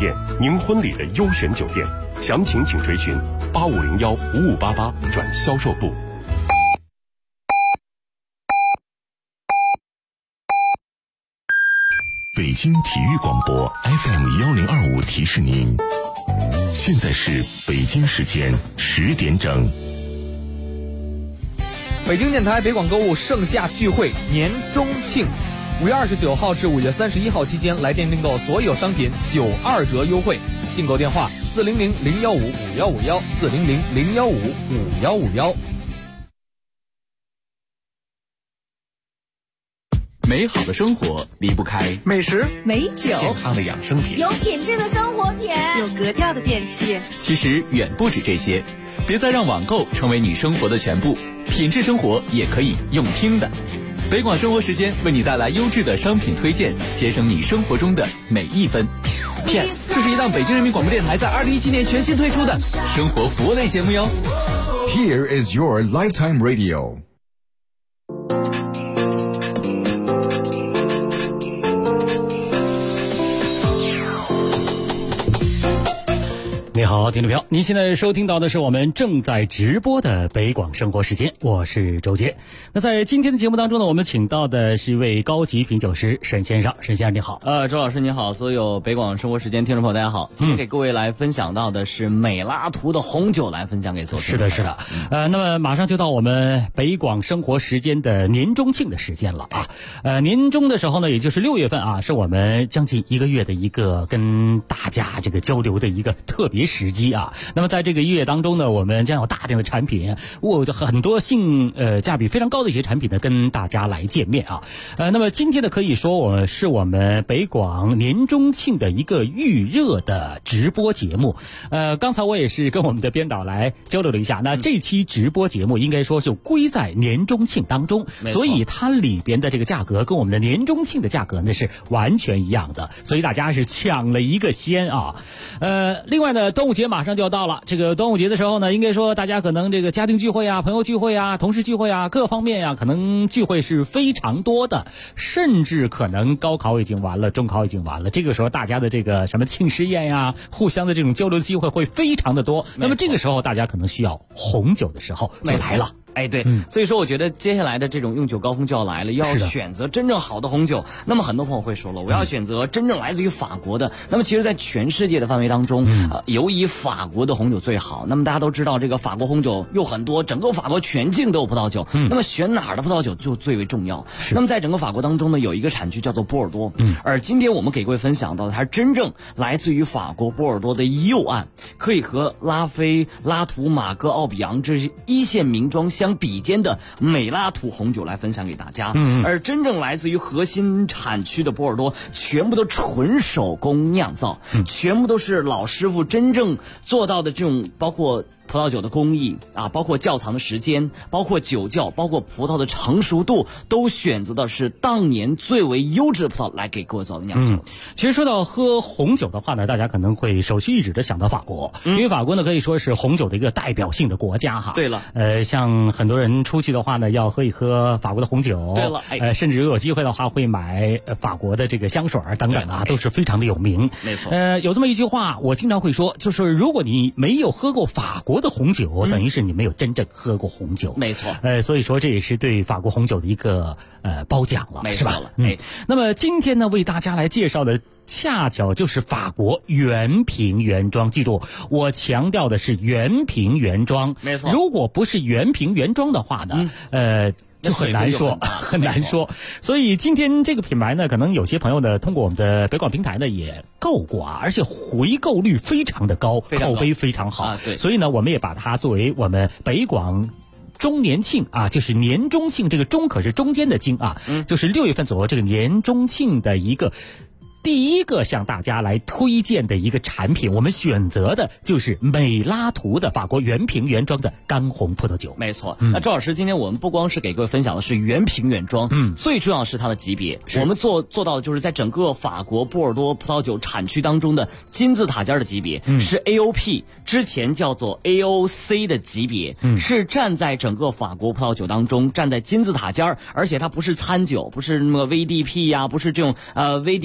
店，您婚礼的优选酒店。详情请垂询8501-5588转销售部。 北京体育广播 FM1025提示您，现在是北京时间10点整。 北京电台北广购物盛夏聚会年中庆，5月29号至5月31号期间，来电订购所有商品92折优惠。订购电话400-015-5151，400-015-5151。 美好的生活离不开美食、 美酒、 健康的养生品、 有品质的生活品、 有格调的电器。 其实远不止这些，别再让网购成为你生活的全部，品质生活也可以用听的。北广生活时间为你带来优质的商品推荐，节省你生活中的每一分。片，这是一档北京人民广播电台在2017年全新推出的生活服务类节目哟。 Here is your lifetime radio。 你好，听众朋友，您现在收听到的是我们正在直播的北广生活时间，我是周杰。那在今天的节目当中呢，我们请到的是一位高级品酒师沈先生。沈先生你好。 周老师你好，所有北广生活时间听众朋友大家好。今天给各位来分享到的是美拉图的红酒，来分享给所有。 是的，是的。那么马上就到我们北广生活时间的年中庆的时间了啊。年中的时候呢，也就是6月份啊，是我们将近1个月的一个跟大家这个交流的一个特别时机啊。那么在这个1月当中呢，我们将有大量的产品，很多性价比非常高的一些产品呢，跟大家来见面啊。那么今天呢，可以说是我们北广年中庆的一个预热的直播节目。刚才我也是跟我们的编导来交流了一下，那这期直播节目应该说就归在年中庆当中，所以它里边的这个价格跟我们的年中庆的价格呢是完全一样的，所以大家是抢了一个先啊。另外呢，端午节马上就要到了，这个端午节的时候呢，应该说大家可能这个家庭聚会啊、朋友聚会啊、同事聚会啊，各方面啊，可能聚会是非常多的，甚至可能高考已经完了，中考已经完了，这个时候大家的这个什么庆师宴呀、互相的这种交流机会会非常的多。那么这个时候大家可能需要红酒的时候就来了。 哎，对，所以说我觉得接下来的这种用酒高峰就要来了，要选择真正好的红酒。那么很多朋友会说了，我要选择真正来自于法国的。那么其实在全世界的范围当中，尤以法国的红酒最好。那么大家都知道，这个法国红酒有很多，整个法国全境都有葡萄酒。那么选哪儿的葡萄酒就最为重要。那么在整个法国当中呢，有一个产区叫做波尔多。而今天我们给各位分享到的，它是真正来自于法国波尔多的右岸，可以和拉菲、拉图、马戈、奥比昂这是一线名庄相比肩的美拉图红酒来分享给大家。而真正来自于核心产区的波尔多，全部都纯手工酿造，全部都是老师傅真正做到的这种，包括葡萄酒的工艺啊，包括窖藏的时间，包括酒窖，包括葡萄的成熟度，都选择的是当年最为优质的葡萄来给各位做的酿酒。 其实说到喝红酒的话呢，大家可能会首屈一指的想到法国，因为法国呢可以说是红酒的一个代表性的国家哈。 对了， 像很多人出去的话呢，要喝一喝法国的红酒。 对了， 甚至如果有机会的话，会买法国的这个香水等等啊，都是非常的有名。 没错， 有这么一句话，我经常会说，就是如果你没有喝过法国的红酒，等于是你没有真正喝过红酒。 没错， 所以说这也是对法国红酒的一个褒奖了， 没错了。那么今天呢，为大家来介绍的恰巧就是法国原瓶原装，记住我强调的是原瓶原装。 没错， 如果不是原瓶原装的话呢，就很难说，很难说。所以今天这个品牌呢，可能有些朋友呢，通过我们的北广平台呢也购过啊，而且回购率非常的高，口碑非常好。 对， 所以呢，我们也把它作为我们北广中年庆啊，就是年中庆，这个中可是中间的经啊，就是6月份左右这个年中庆的一个第一个向大家来推荐的一个产品，我们选择的就是美拉图的法国原瓶原装的干红葡萄酒。 没错，那周老师，今天我们不光是给各位分享的是原瓶原装，最重要是它的级别。我们做到的就是在整个法国波尔多葡萄酒产区当中的金字塔尖的级别，是 AOP 之前叫做 AOC 的级别，是站在整个法国葡萄酒当中站在金字塔尖，而且它不是餐酒，不是那么 VDP 呀，不是这种VDF 这种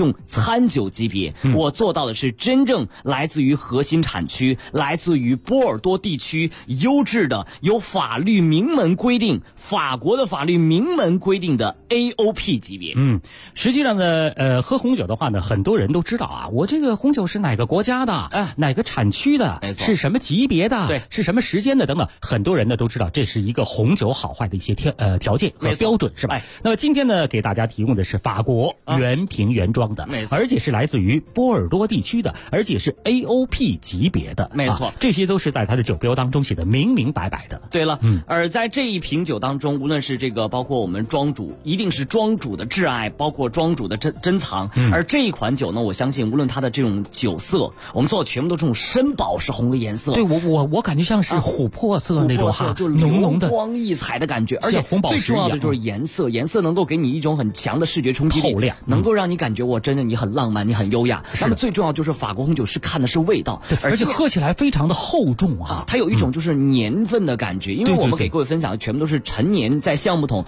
种餐酒级别，我做到的是真正来自于核心产区，来自于波尔多地区优质的有法律明文规定，法国的法律明文规定的 AOP 级别。 实际上呢，喝红酒的话呢，很多人都知道啊，我这个红酒是哪个国家的，哪个产区的，是什么级别的， 对， 是什么时间的等等，很多人呢都知道这是一个红酒好坏的一些条件和标准，是吧？那么今天呢，给大家提供的是法国原瓶原装的，而且是来自于波尔多地区的，而且是 AOP 级别的， 没错， 这些都是在它的酒标当中写的明明白白的。 对了，而在这一瓶酒当中，无论是这个包括我们庄主，一定是庄主的挚爱，包括庄主的珍藏。而这一款酒呢，我相信无论它的这种酒色，我们做的全部都是这种深宝石红的颜色。 对，我感觉像是琥珀色那种就浓浓的流光溢彩的感觉，而且最重要的就是颜色，颜色能够给你一种很强的视觉冲击力， 透亮， 能够让你感觉我真的你很浪漫，你很优雅。那么最重要就是法国红酒是看的是味道， 而且喝起来非常的厚重啊， 它有一种就是年份的感觉，因为我们给各位分享的全部都是陈年在橡木桶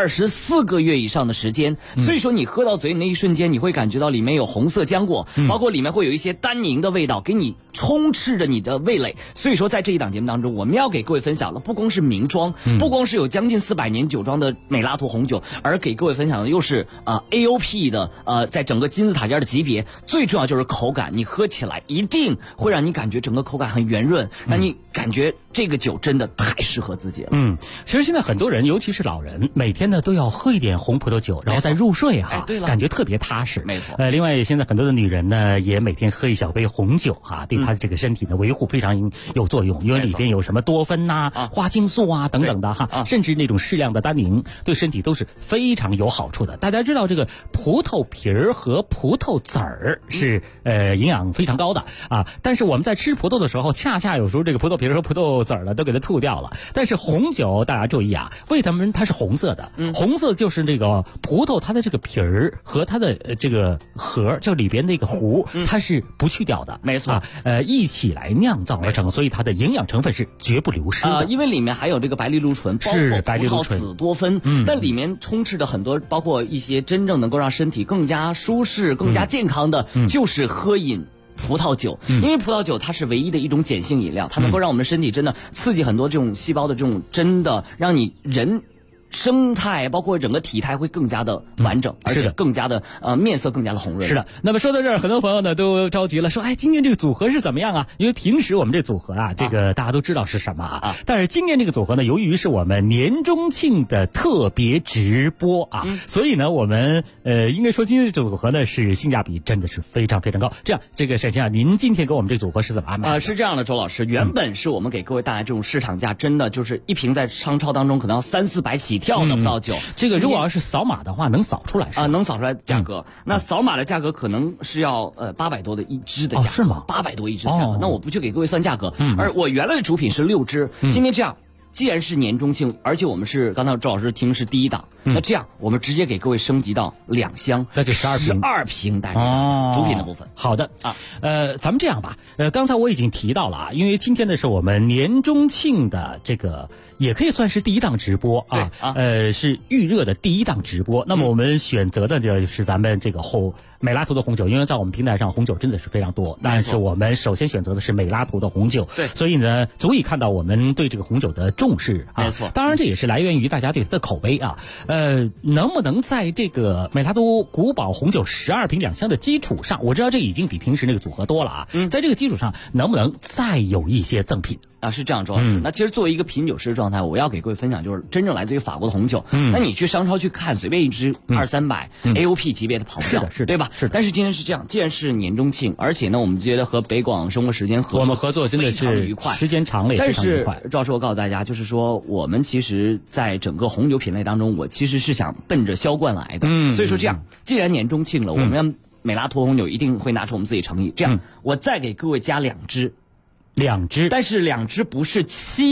24个月以上的时间，所以说你喝到嘴里那一瞬间，你会感觉到里面有红色浆果，包括里面会有一些单宁的味道，给你充斥着你的味蕾。所以说在这一档节目当中，我们要给各位分享了不光是名庄，不光是有将近400年酒庄的美拉图红酒，而给各位分享的又是AOP 的在整个金字塔尖的级别，最重要就是口感，你喝起来一定会让你感觉整个口感很圆润，让你感觉这个酒真的太适合自己了。 其实现在很多人，尤其是老人，每天呢都要喝一点红葡萄酒，然后再入睡啊， 对了， 感觉特别踏实。 没错。 另外现在很多的女人呢，也每天喝一小杯红酒啊，对她的这个身体的维护非常有作用，因为里边有什么多酚呐、花青素啊等等的哈，甚至那种适量的单宁，对身体都是非常有好处的。大家知道这个葡萄皮儿和葡萄籽儿是营养非常高的啊，但是我们在吃葡萄的时候，恰恰有时候这个葡萄皮儿和葡萄籽儿呢都给它吐掉了。但是红酒大家注意啊，为什么它是红色的？红色就是这个葡萄它的这个皮儿和它的这个核，就里边那个核，它是不去掉的， 没错一起来酿造而成，所以它的营养成分是绝不流失的。 因为里面还有这个白藜芦醇，包括葡萄籽多酚，但里面充斥着很多，包括一些真正能够让身体更加舒适、更加健康的，就是喝饮葡萄酒。因为葡萄酒它是唯一的一种碱性饮料，它能够让我们身体真的刺激很多这种细胞的这种，真的让你人生态包括整个体态会更加的完整，而且更加的面色更加的红润。 是的。那么说到这儿，很多朋友呢都着急了，说今年这个组合是怎么样啊？因为平时我们这组合啊，这个大家都知道是什么啊，但是今年这个组合呢，由于是我们年中庆的特别直播啊，所以呢我们应该说今天这组合呢是性价比真的是非常非常高。这样，这个沈先生，您今天给我们这组合是怎么安排的？ 是这样的，周老师，原本是我们给各位带来这种市场价，真的就是一瓶在商超当中可能要300-400起跳的葡萄酒。 这个如果要是扫码的话，能扫出来是吧？ 能扫出来价格。那扫码的价格可能是要800多的一支的价格， 是吗 ？800多一支的价格，那我不去给各位算价格。而我原来的主品是6支，今天这样。既然是年中庆，而且我们是刚才周老师听是第一档，那这样我们直接给各位升级到2箱， 那就12 瓶带给大家主品的部分。 好的啊，咱们这样吧，刚才我已经提到了啊，因为今天呢是我们年中庆的这个，也可以算是第一档直播啊，是预热的第一档直播。那么我们选择的就是咱们这个美拉图的红酒，因为在我们平台上红酒真的是非常多，但是我们首先选择的是美拉图的红酒， 对， 所以呢，足以看到我们对这个红酒的重视啊。 没错， 当然这也是来源于大家对它的口碑啊。能不能在这个美拉图古堡红酒12瓶2箱的基础上，我知道这已经比平时那个组合多了啊，在这个基础上能不能再有一些赠品？ 是这样，周老师。那其实作为一个品酒师的状态，我要给各位分享，就是真正来自于法国的红酒。那你去商超去看，随便一支200-300 AOP 级别的跑不掉， 是的， 对吧？ 是的。 但是今天是这样，既然是年中庆，而且呢，我们觉得和北广生活时间我们合作真的是愉快， 时间长了也非常愉快。 但是周老师，我告诉大家，就是说我们其实在整个红酒品类当中，我其实是想奔着销冠来的。所以说这样，既然年中庆了，我们美拉图红酒一定会拿出我们自己诚意。这样，我再给各位加2支。但是2支不是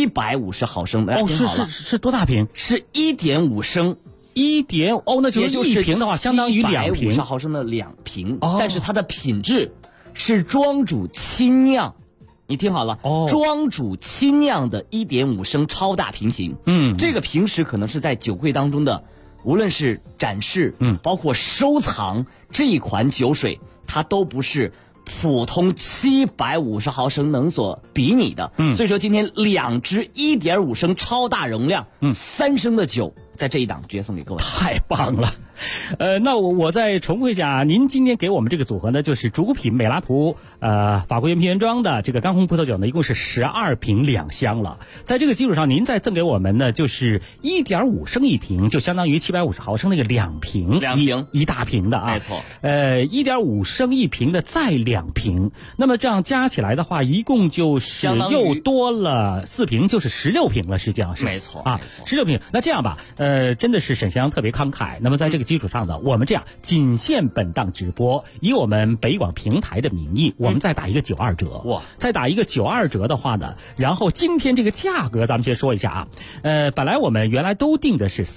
750毫升的是多大瓶？ 是1.5升那就是1瓶的话，相当于2瓶 ，750毫升的2瓶。但是它的品质是庄主亲酿，你听好了，庄主亲酿的1.5升超大瓶型。这个平时可能是在酒柜当中的无论是展示，包括收藏这一款酒水，它都不是普通750毫升能所比拟的。所以说今天2支1.5升超大容量，3升的酒，在这一档直接送给各位。 太棒了。那我再重复一下，您今天给我们这个组合呢，就是主品美拉图法国原瓶原装的这个干红葡萄酒呢，一共是12瓶2箱了。在这个基础上，您再赠给我们呢，就是 1.5 升一瓶，就相当于750毫升那个2瓶一大瓶的啊。 没错。 1.5 升一瓶的再2瓶，那么这样加起来的话，一共就是又多了4瓶，就是16瓶了，实际上是。 没错啊，16瓶。那这样吧，真的是沈先生特别慷慨。那么在这个基础上呢，我们这样仅限本档直播，以我们北广平台的名义，我们再打一个92折。哇，再打一个92折的话呢，然后今天这个价格咱们先说一下啊。本来我们原来都定的是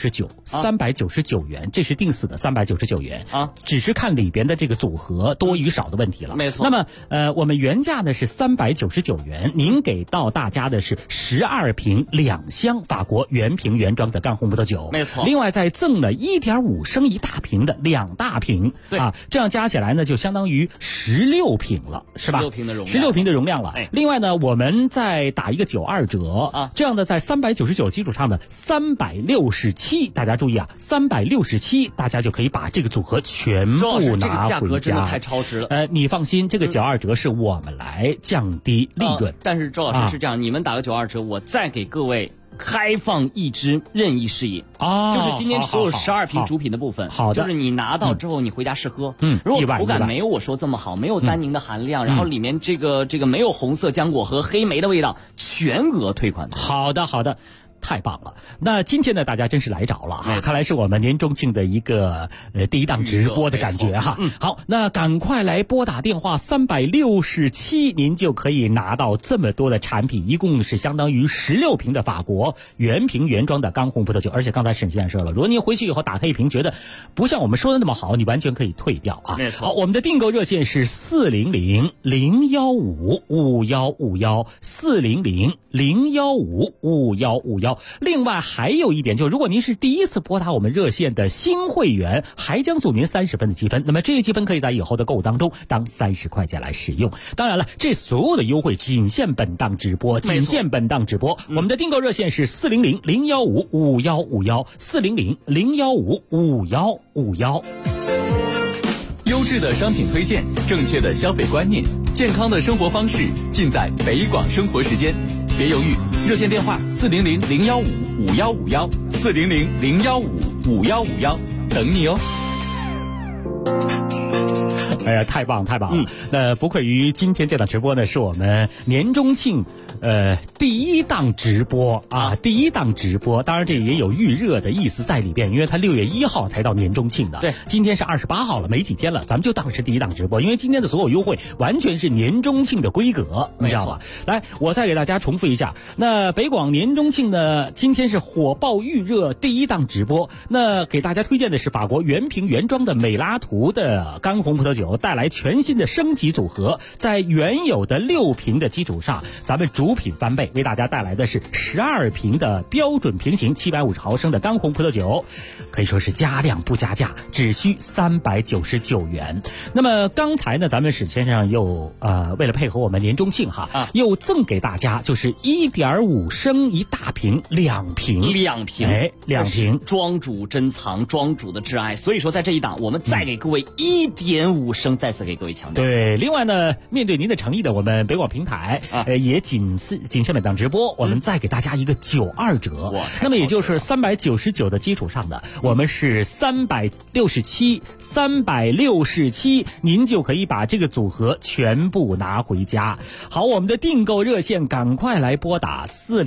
399元，这是定死的399元啊，只是看里边的这个组合多与少的问题了。 没错。 那么我们原价呢是399元，您给到大家的是12瓶2箱法国原瓶原装的干红葡萄酒。 没错。 另外再赠了1.5升一大瓶的2大瓶， 对啊，这样加起来呢就相当于16瓶了，是吧？16瓶的容量了。另外呢，我们再打一个92折啊，这样的在399基础上的367，大家注意啊，367大家就可以把这个组合全部拿回家。 这个价格真的太超值了。 你放心，这个92折是我们来降低利润。 但是周老师是这样，你们打个92折，我再给各位开放一支任意试饮啊，就是今天所有12瓶主品的部分。 好的， 就是你拿到之后你回家试喝。如果口感没有我说这么好，没有单宁的含量，然后里面这个没有红色浆果和黑莓的味道，全额退款。 好的。太棒了！那今天呢，大家真是来着了哈，看来是我们年中庆的一个第一档直播的感觉哈。好，那赶快来拨打电话367，您就可以拿到这么多的产品，一共是相当于16瓶的法国原瓶原装的干红葡萄酒。而且刚才沈先生说了，如果您回去以后打开一瓶觉得不像我们说的那么好，你完全可以退掉啊。 没错。 好，我们的订购热线是400-015-5151，400-015-5151。另外还有一点，就如果您是第一次拨打我们热线的新会员，还将送您30分的积分，那么这些积分可以在以后的购物当中当30块钱来使用。当然了，这所有的优惠仅限本档直播，我们的订购热线是400-015-5151，400-015-5151。 优质的商品推荐，正确的消费观念，健康的生活方式，尽在北广生活时间。别犹豫，热线电话400-015-5151，400-015-5151，等你哦。 哎呀，太棒了！那不愧于今天这档直播呢，是我们年中庆第一档直播啊，第一档直播。当然这也有预热的意思在里边，因为它6月1号才到年中庆的。 对， 今天是28号了，没几天了，咱们就当是第一档直播，因为今天的所有优惠完全是年中庆的规格，你知道吧？来，我再给大家重复一下，那北广年中庆呢，今天是火爆预热第一档直播。那给大家推荐的是法国原瓶原装的美拉图的干红葡萄酒，带来全新的升级组合，在原有的6瓶的基础上，咱们主品翻倍，为大家带来的是12瓶的标准瓶型750毫升的干红葡萄酒，可以说是加量不加价，只需399元。那么刚才呢，咱们史先生又为了配合我们年中庆哈，又赠给大家就是 1.5 升一大瓶2瓶 ，2 瓶庄主珍藏，庄主的挚爱。所以说在这一档我们再给各位 1.5 升，再次给各位强调。 对，另外呢，面对您的诚意的，我们北广平台也仅限本档直播，我们再给大家一个92折。那么也就是399的基础上的，我们是367，您就可以把这个组合全部拿回家。好，我们的订购热线赶快来拨打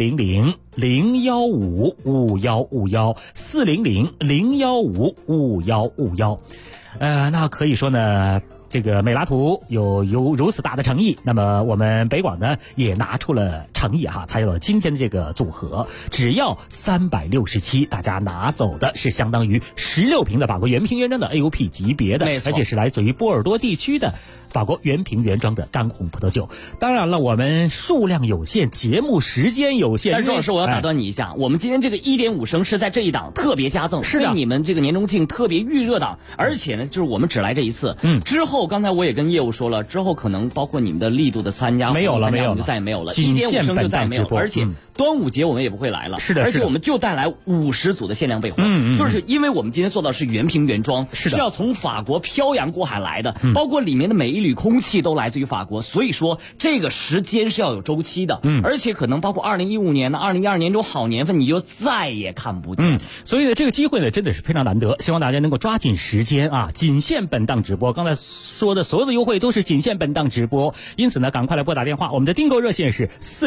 400-015-5151，400-015-5151。那可以说呢，这个美拉图有如此大的诚意，那么我们北广呢也拿出了诚意哈，才有了今天的这个组合。只要367，大家拿走的是相当于16瓶的法国原瓶原装的 AOP 级别的，而且是来自于波尔多地区的法国原瓶原装的干红葡萄酒。当然了，我们数量有限，节目时间有限。 但是周老师，我要打断你一下，我们今天这个1.5升是在这一档特别加赠， 是的， 为你们这个年终庆特别预热档，而且呢，就是我们只来这一次。之后刚才我也跟业务说了，之后可能包括你们的力度的参加没有了， 就再也没有了 ，1.5 升就再也没有了，而且端午节我们也不会来了， 是的， 而且我们就带来50组的限量备货，就是因为我们今天做到是原瓶原装，是要从法国漂洋过海来的，包括里面的每一缕空气都来自于法国，所以说这个时间是要有周期的，而且可能包括2015年、2012年这种好年份，你就再也看不见。 所以呢，这个机会呢真的是非常难得，希望大家能够抓紧时间啊，仅限本档直播。刚才说的所有的优惠都是仅限本档直播，因此呢，赶快来拨打电话，我们的订购热线是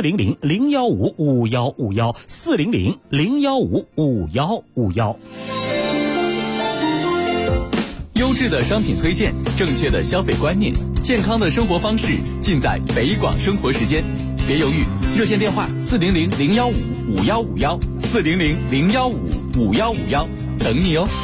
400-015-5151，400-015-5151。 优质的商品推荐，正确的消费观念，健康的生活方式，尽在北广生活时间。别犹豫，热线电话400-015-5151，400-015-5151，等你哦。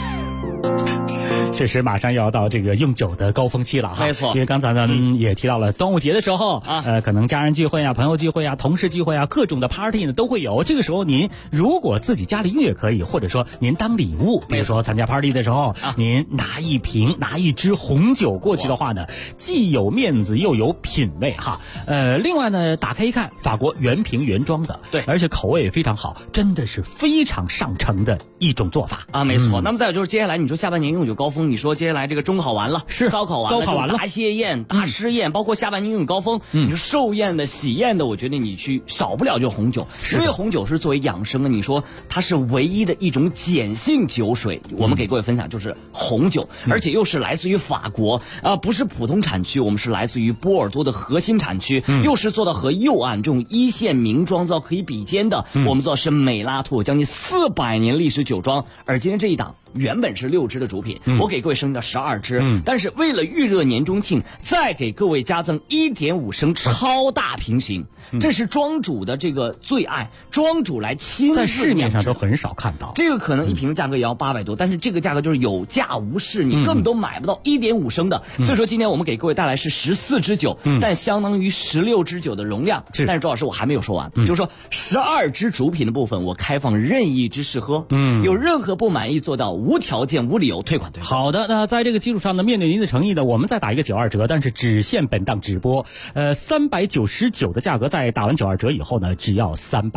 确实马上要到这个用酒的高峰期了哈， 没错。 因为刚才呢也提到了端午节的时候可能家人聚会啊、朋友聚会啊、同事聚会啊，各种的 party 呢都会有。这个时候您如果自己家里用也可以，或者说您当礼物，比如说参加 party 的时候，您拿一支红酒过去的话呢，既有面子又有品味哈。另外呢，打开一看，法国原瓶原装的， 对， 而且口味也非常好，真的是非常上乘的一种做法啊，没错。那么再有就是接下来你说下半年用酒高峰，你说接下来这个中考完了， 是高考完了，大谢宴、大吃宴，包括下半年用酒高峰，你说寿宴的、喜宴的，我觉得你去少不了就红酒，因为红酒是作为养生的，你说它是唯一的一种碱性酒水。我们给各位分享就是红酒，而且又是来自于法国不是普通产区，我们是来自于波尔多的核心产区，又是做到和右岸这种一线名庄造可以比肩的。我们做的是美拉图将近400年历史酒庄，而今天这一档原本是6支的主品，我给各位升到12支，但是为了预热年中庆，再给各位加赠1.5升超大瓶型，这是庄主的这个最爱，庄主来亲自在市面上都很少看到。 这个可能一瓶价格也要800多，但是这个价格就是有价无市，你根本都买不到1.5升的。所以说今天我们给各位带来是14支酒，但相当于16支酒的容量。但是周老师我还没有说完，就是说12支主品的部分我开放任意支试喝，有任何不满意做到无条件无理由退款。 好的，那在这个基础上呢，面对您的诚意呢，我们再打一个92折，但是只限本档直播。399的价格在打完92折以后呢，只要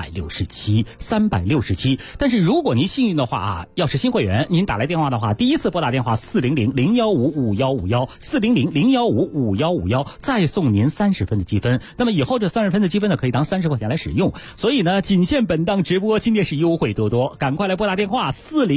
367。但是如果您幸运的话要是新会员，您打来电话的话，第一次拨打电话400-015-5151，400-015-5151，再送您30分的积分。那么以后这30分的积分呢，可以当30块钱来使用。所以呢，仅限本档直播，今天是优惠多多，赶快来拨打电话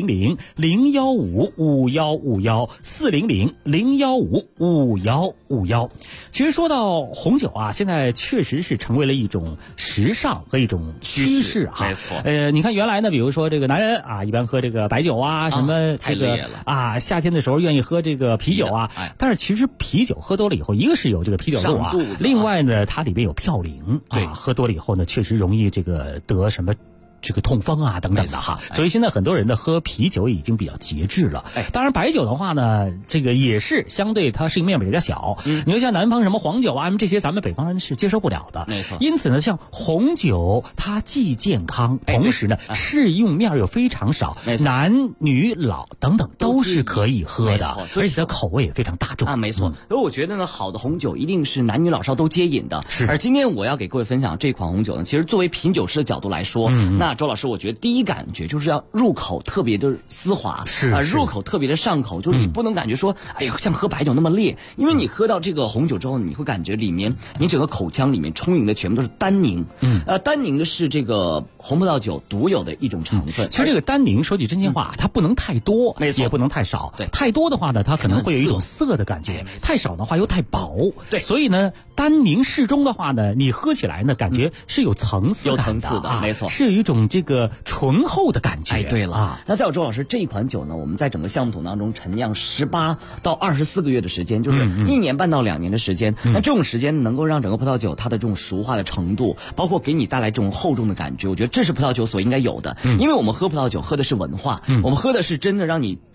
400-015-5151，400-015-5151。其实说到红酒现在确实是成为了一种时尚和一种趋势没错。 你看原来呢，比如说这个男人一般喝这个白酒什么这个夏天的时候愿意喝这个啤酒但是其实啤酒喝多了以后，一个是有这个啤酒肚另外呢，它里边有嘌呤喝多了以后呢，确实容易这个得什么这个痛风等等的所以现在很多人呢喝啤酒已经比较节制了。当然白酒的话呢，这个也是相对它适应面比较小。你就像南方什么黄酒这些咱们北方人是接受不了的。 没错。 因此呢，像红酒它既健康，同时呢适用面又非常少，男女老等等都是可以喝的，而且它口味也非常大众没错。所以我觉得呢，好的红酒一定是男女老少都接饮的。而今天我要给各位分享这款红酒呢，其实作为品酒师的角度来说，那周老师我觉得第一感觉就是要入口特别的丝滑，入口特别的上口，就是你不能感觉说像喝白酒那么烈，因为你喝到这个红酒之后，你会感觉里面你整个口腔里面充盈的全部都是单宁。单宁的是这个红葡萄酒独有的一种成分。 其实这个单宁说句真心话，它不能太多，也不能太少。太多的话呢，它可能会有一种涩的感觉，太少的话又太薄。所以呢，单宁适中的话呢，你喝起来呢感觉是有层次感的， 有层次的，没错， 是有一种这个醇厚的感觉。 对了那再有周老师，这一款酒呢，我们在整个橡木桶当中陈酿18到24个月的时间，就是1年半到2年的时间。那这种时间能够让整个葡萄酒它的这种熟化的程度，包括给你带来这种厚重的感觉，我觉得这是葡萄酒所应该有的。因为我们喝葡萄酒喝的是文化，我们喝的是真的让你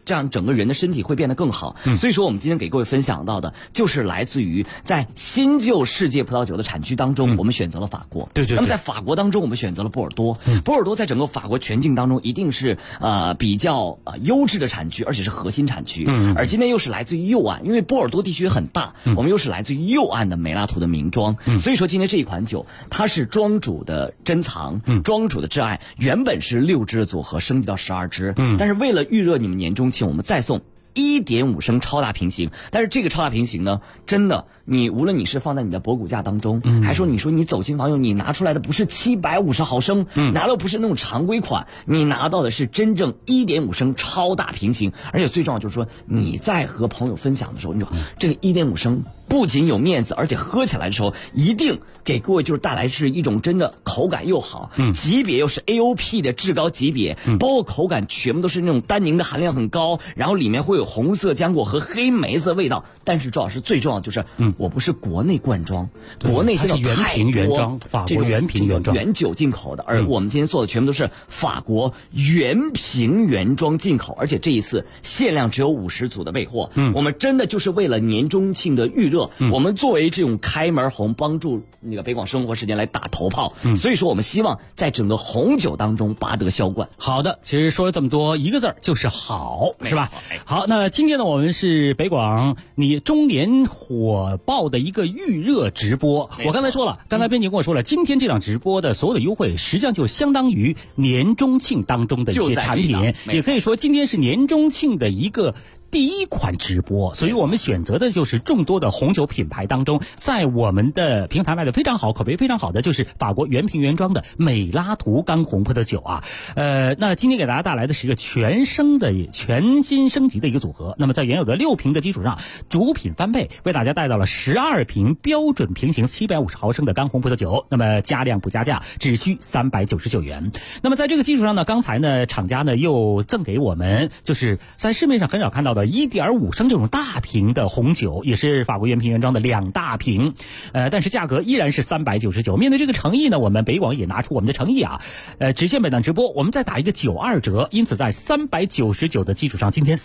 这样整个人的身体会变得更好。所以说我们今天给各位分享到的就是来自于在新旧世界葡萄酒的产区当中，我们选择了法国。 对。 那么在法国当中，我们选择了波尔多。波尔多在整个法国全境当中一定是比较优质的产区，而且是核心产区。而今天又是来自于右岸，因为波尔多地区很大，我们又是来自于右岸的美拉图的名庄。所以说今天这一款酒，它是庄主的珍藏，庄主的挚爱，原本是6支的组合升级到12支，但是为了预热你们年中庆，我们再送1.5升超大瓶型。但是这个超大瓶型呢，真的你无论你是放在你的博古架当中，还说你走亲访友，你拿出来的不是750毫升，拿到不是那种常规款，你拿到的是真正1.5升超大瓶型。而且最重要就是说，你在和朋友分享的时候，你说这个1.5升不仅有面子，而且喝起来的时候一定给各位就是带来是一种真的口感又好，级别又是 AOP 的至高级别，包括口感全部都是那种单宁的含量很高，然后里面会有红色浆果和黑莓子的味道。但是周老师最重要就是我不是国内灌装，国内现在原瓶原装，法国原瓶原装原酒进口的，而我们今天做的全部都是法国原瓶原装进口，而且这一次限量只有50组的备货。我们真的就是为了年中庆的预热，我们作为这种开门红，帮助那个北广生活时间来打头炮。所以说我们希望在整个红酒当中拔得销冠。 好的，其实说了这么多，一个字就是好，是吧？好，那今天呢，我们是北广你中年火爆的一个预热直播。我刚才说了，刚才编辑跟我说了，今天这档直播的所有的优惠，实际上就相当于年中庆当中的一些产品，也可以说今天是年中庆的一个第一款直播，所以我们选择的就是众多的红酒品牌当中，在我们的平台卖的非常好、口碑非常好的，就是法国原瓶原装的美拉图干红葡萄酒啊。那今天给大家带来的是一个全新升级的一个组合。那么在原有的6瓶的基础上，主品翻倍，为大家带到了12瓶标准瓶型750毫升的干红葡萄酒。那么加量不加价，只需399元。那么在这个基础上呢，刚才呢厂家呢又赠给我们，就是在市面上很少看到的1.5升这种大瓶的红酒，也是法国原瓶原装的2大瓶，但是价格依然是399。面对这个诚意呢，我们北广也拿出我们的诚意啊，只限本档直播，我们再打一个92折，因此在399的基础上，今天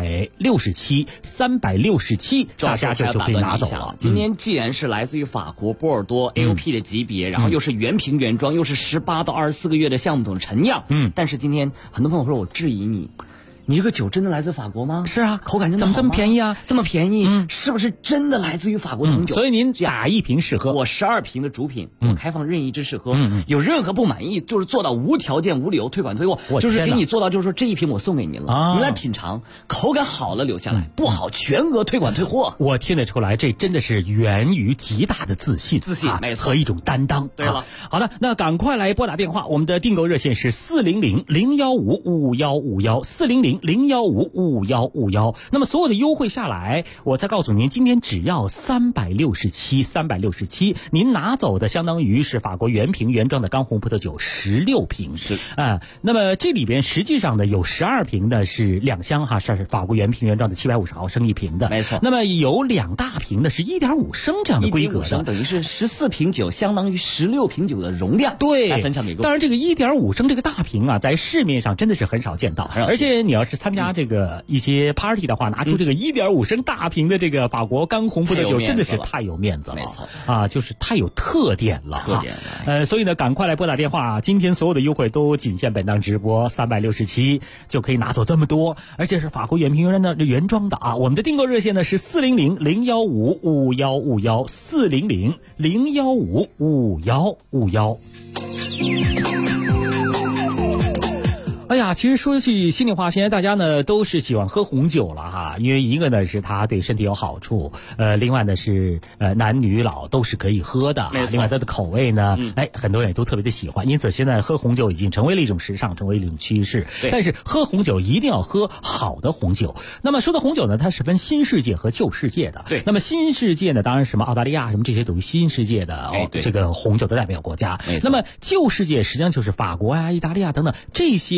367，大家这就可以拿走了。 今天既然是来自于法国波尔多 AOP 的级别，然后又是原瓶原装，又是18到24个月的橡木桶陈酿，但是今天很多朋友说我质疑你这个酒真的来自法国吗？ 是啊， 口感真的好吗？ 怎么这么便宜啊？ 这么便宜，是不是真的来自于法国红酒？ 所以您打1瓶试喝， 我12瓶的主品，我开放任意一支试喝。有任何不满意，就是做到无条件、无理由退款退货，就是给你做到，就是说这1瓶我送给您了，您来品尝，口感好了留下来，不好全额退款退货。 我听得出来，这真的是源于极大的自信， 没错， 和一种担当。 对了， 好的，那赶快来拨打电话，我们的订购热线是400-015-55151，400-015-55151。那么所有的优惠下来，我再告诉您，今天只要367，您拿走的相当于是法国原瓶原装的干红葡萄酒16瓶。 是那么这里边实际上呢有12瓶的是2箱哈，是法国原瓶原装的750毫升1瓶的， 没错。 那么有2大瓶的是1.5升这样的规格的， 等于是14瓶酒相当于16瓶酒的容量， 对， 来分享给各位。 当然这个1.5升这个大瓶啊，在市面上真的是很少见到，而且你要是参加这个一些 party 的话，拿出这个1.5升大瓶的这个法国干红葡萄酒，真的是太有面子了， 没错啊，就是太有特点了，所以呢，赶快来拨打电话，今天所有的优惠都仅限本档直播，367就可以拿走这么多，而且是法国原瓶原装的啊。我们的订购热线呢是400-015-5151，400-015-5151。哎呀，其实说句心里话，现在大家呢都是喜欢喝红酒了哈，因为一个呢是它对身体有好处，另外呢是男女老都是可以喝的，另外它的口味呢，很多人也都特别的喜欢，因此现在喝红酒已经成为了一种时尚，成为了一种趋势。但是喝红酒一定要喝好的红酒。那么说到红酒呢，它是分新世界和旧世界的。 对。 那么新世界呢，当然什么澳大利亚什么这些属于新世界的这个红酒的代表国家。那么旧世界实际上就是法国啊、意大利啊等等这些国家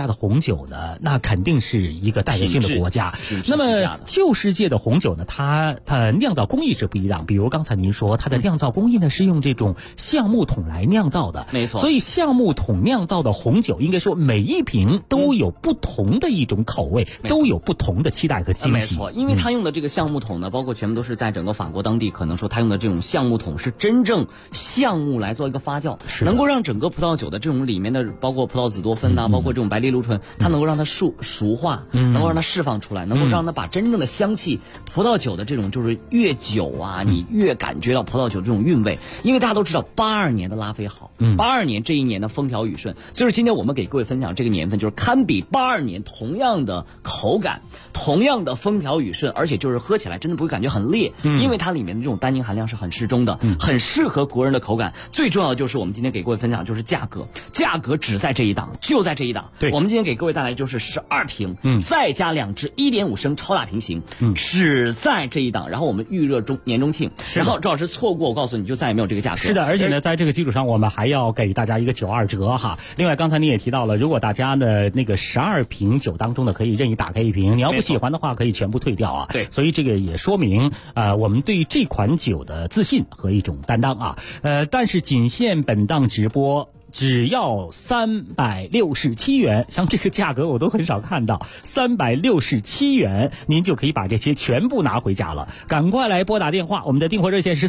家的红酒呢，那肯定是一个代表性的国家。那么旧世界的红酒呢，它酿造工艺是不一样。比如刚才您说，它的酿造工艺呢是用这种橡木桶来酿造的， 没错。 所以橡木桶酿造的红酒，应该说每一瓶都有不同的一种口味，都有不同的期待和惊喜。 没错，因为它用的这个橡木桶呢，包括全部都是在整个法国当地，可能说它用的这种橡木桶是真正橡木来做一个发酵，能够让整个葡萄酒的这种里面的，包括葡萄籽多酚包括这种白藜芦醇，它能够让它熟化，能够让它释放出来，能够让它把真正的香气，葡萄酒的这种就是越久啊，你越感觉到葡萄酒这种韵味。因为大家都知道82年的拉菲好，82年这一年的风调雨顺，所以今天我们给各位分享这个年份，就是堪比82年同样的口感，同样的风调雨顺，而且就是喝起来真的不会感觉很烈，因为它里面的这种单宁含量是很适中的，很适合国人的口感。最重要的就是我们今天给各位分享就是价格只在这一档，就在这一档。对，我们今天给各位带来就是12瓶，再加2支1.5升超大瓶型，只在这一档。然后我们预热年中庆，然后周老师错过，我告诉你就再也没有这个价格。 是的，而且呢，在这个基础上，我们还要给大家一个92折哈。另外，刚才你也提到了，如果大家呢那个12瓶酒当中呢，可以任意打开一瓶，你要不喜欢的话，可以全部退掉啊。对，所以这个也说明我们对这款酒的自信和一种担当啊。但是仅限本档直播。只要367元，像这个价格我都很少看到，367元您就可以把这些全部拿回家了。赶快来拨打电话，我们的订货热线是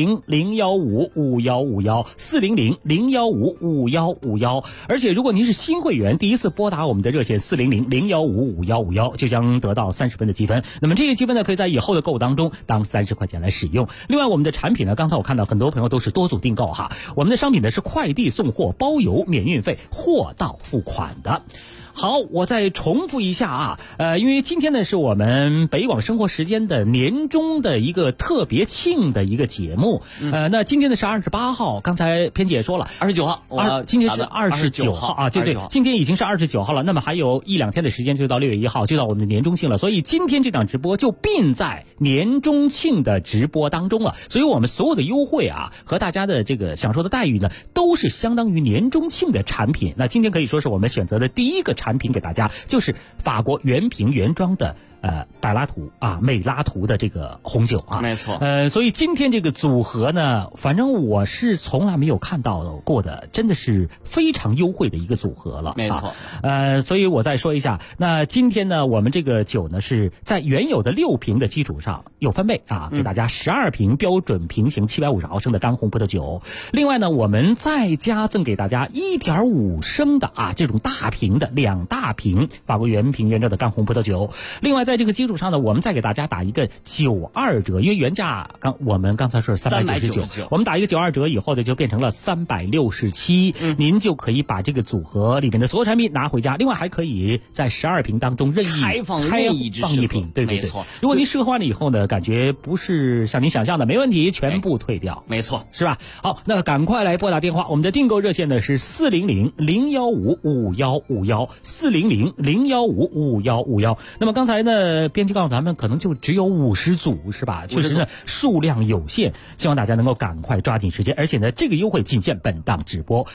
400-015-5151，400-015-5151。而且如果您是新会员，第一次拨打我们的热线400-015-5151，就将得到30分的积分。那么这些积分呢，可以在以后的购物当中当30块钱来使用。另外，我们的产品呢，刚才我看到很多朋友都是多组订购哈，我们的商品呢是快递送货。包邮免运费，货到付款的。好，我再重复一下啊，因为今天呢是我们北广生活时间的年终的一个特别庆的一个节目，那今天呢是28号，刚才编辑也说了 ，29号， 今天是29号啊，对，今天已经是29号了，那么还有1-2天的时间就到6月1号，就到我们的年终庆了，所以今天这档直播就并在年终庆的直播当中了，所以我们所有的优惠啊和大家的这个享受的待遇呢，都是相当于年终庆的产品。那今天可以说是我们选择的第一个产品给大家，就是法国原瓶原装的美拉图的这个红酒啊， 没错。 所以今天这个组合呢，反正我是从来没有看到过的，真的是非常优惠的一个组合了。 没错。 所以我再说一下，那今天呢，我们这个酒呢是在原有的6瓶的基础上有翻倍啊，给大家12瓶标准瓶型750毫升的干红葡萄酒。另外呢，我们再加赠给大家1.5升的这种大瓶的2大瓶法国原瓶原装的干红葡萄酒。另外在这个基础上呢，我们再给大家打一个92折，因为原价我们刚才说是399，我们打一个92折以后呢，就变成了367，您就可以把这个组合里面的所有产品拿回家。另外还可以在12瓶当中任意开放一瓶，对对对。如果您试喝完了以后呢，感觉不是像您想象的，没问题，全部退掉， 没错， 是吧？好，那赶快来拨打电话，我们的订购热线呢是400-015-5151，400-015-5151。那么刚才呢，编辑告诉咱们可能就只有50组是吧？确实呢，数量有限，希望大家能够赶快抓紧时间。而且呢，这个优惠仅限本档直播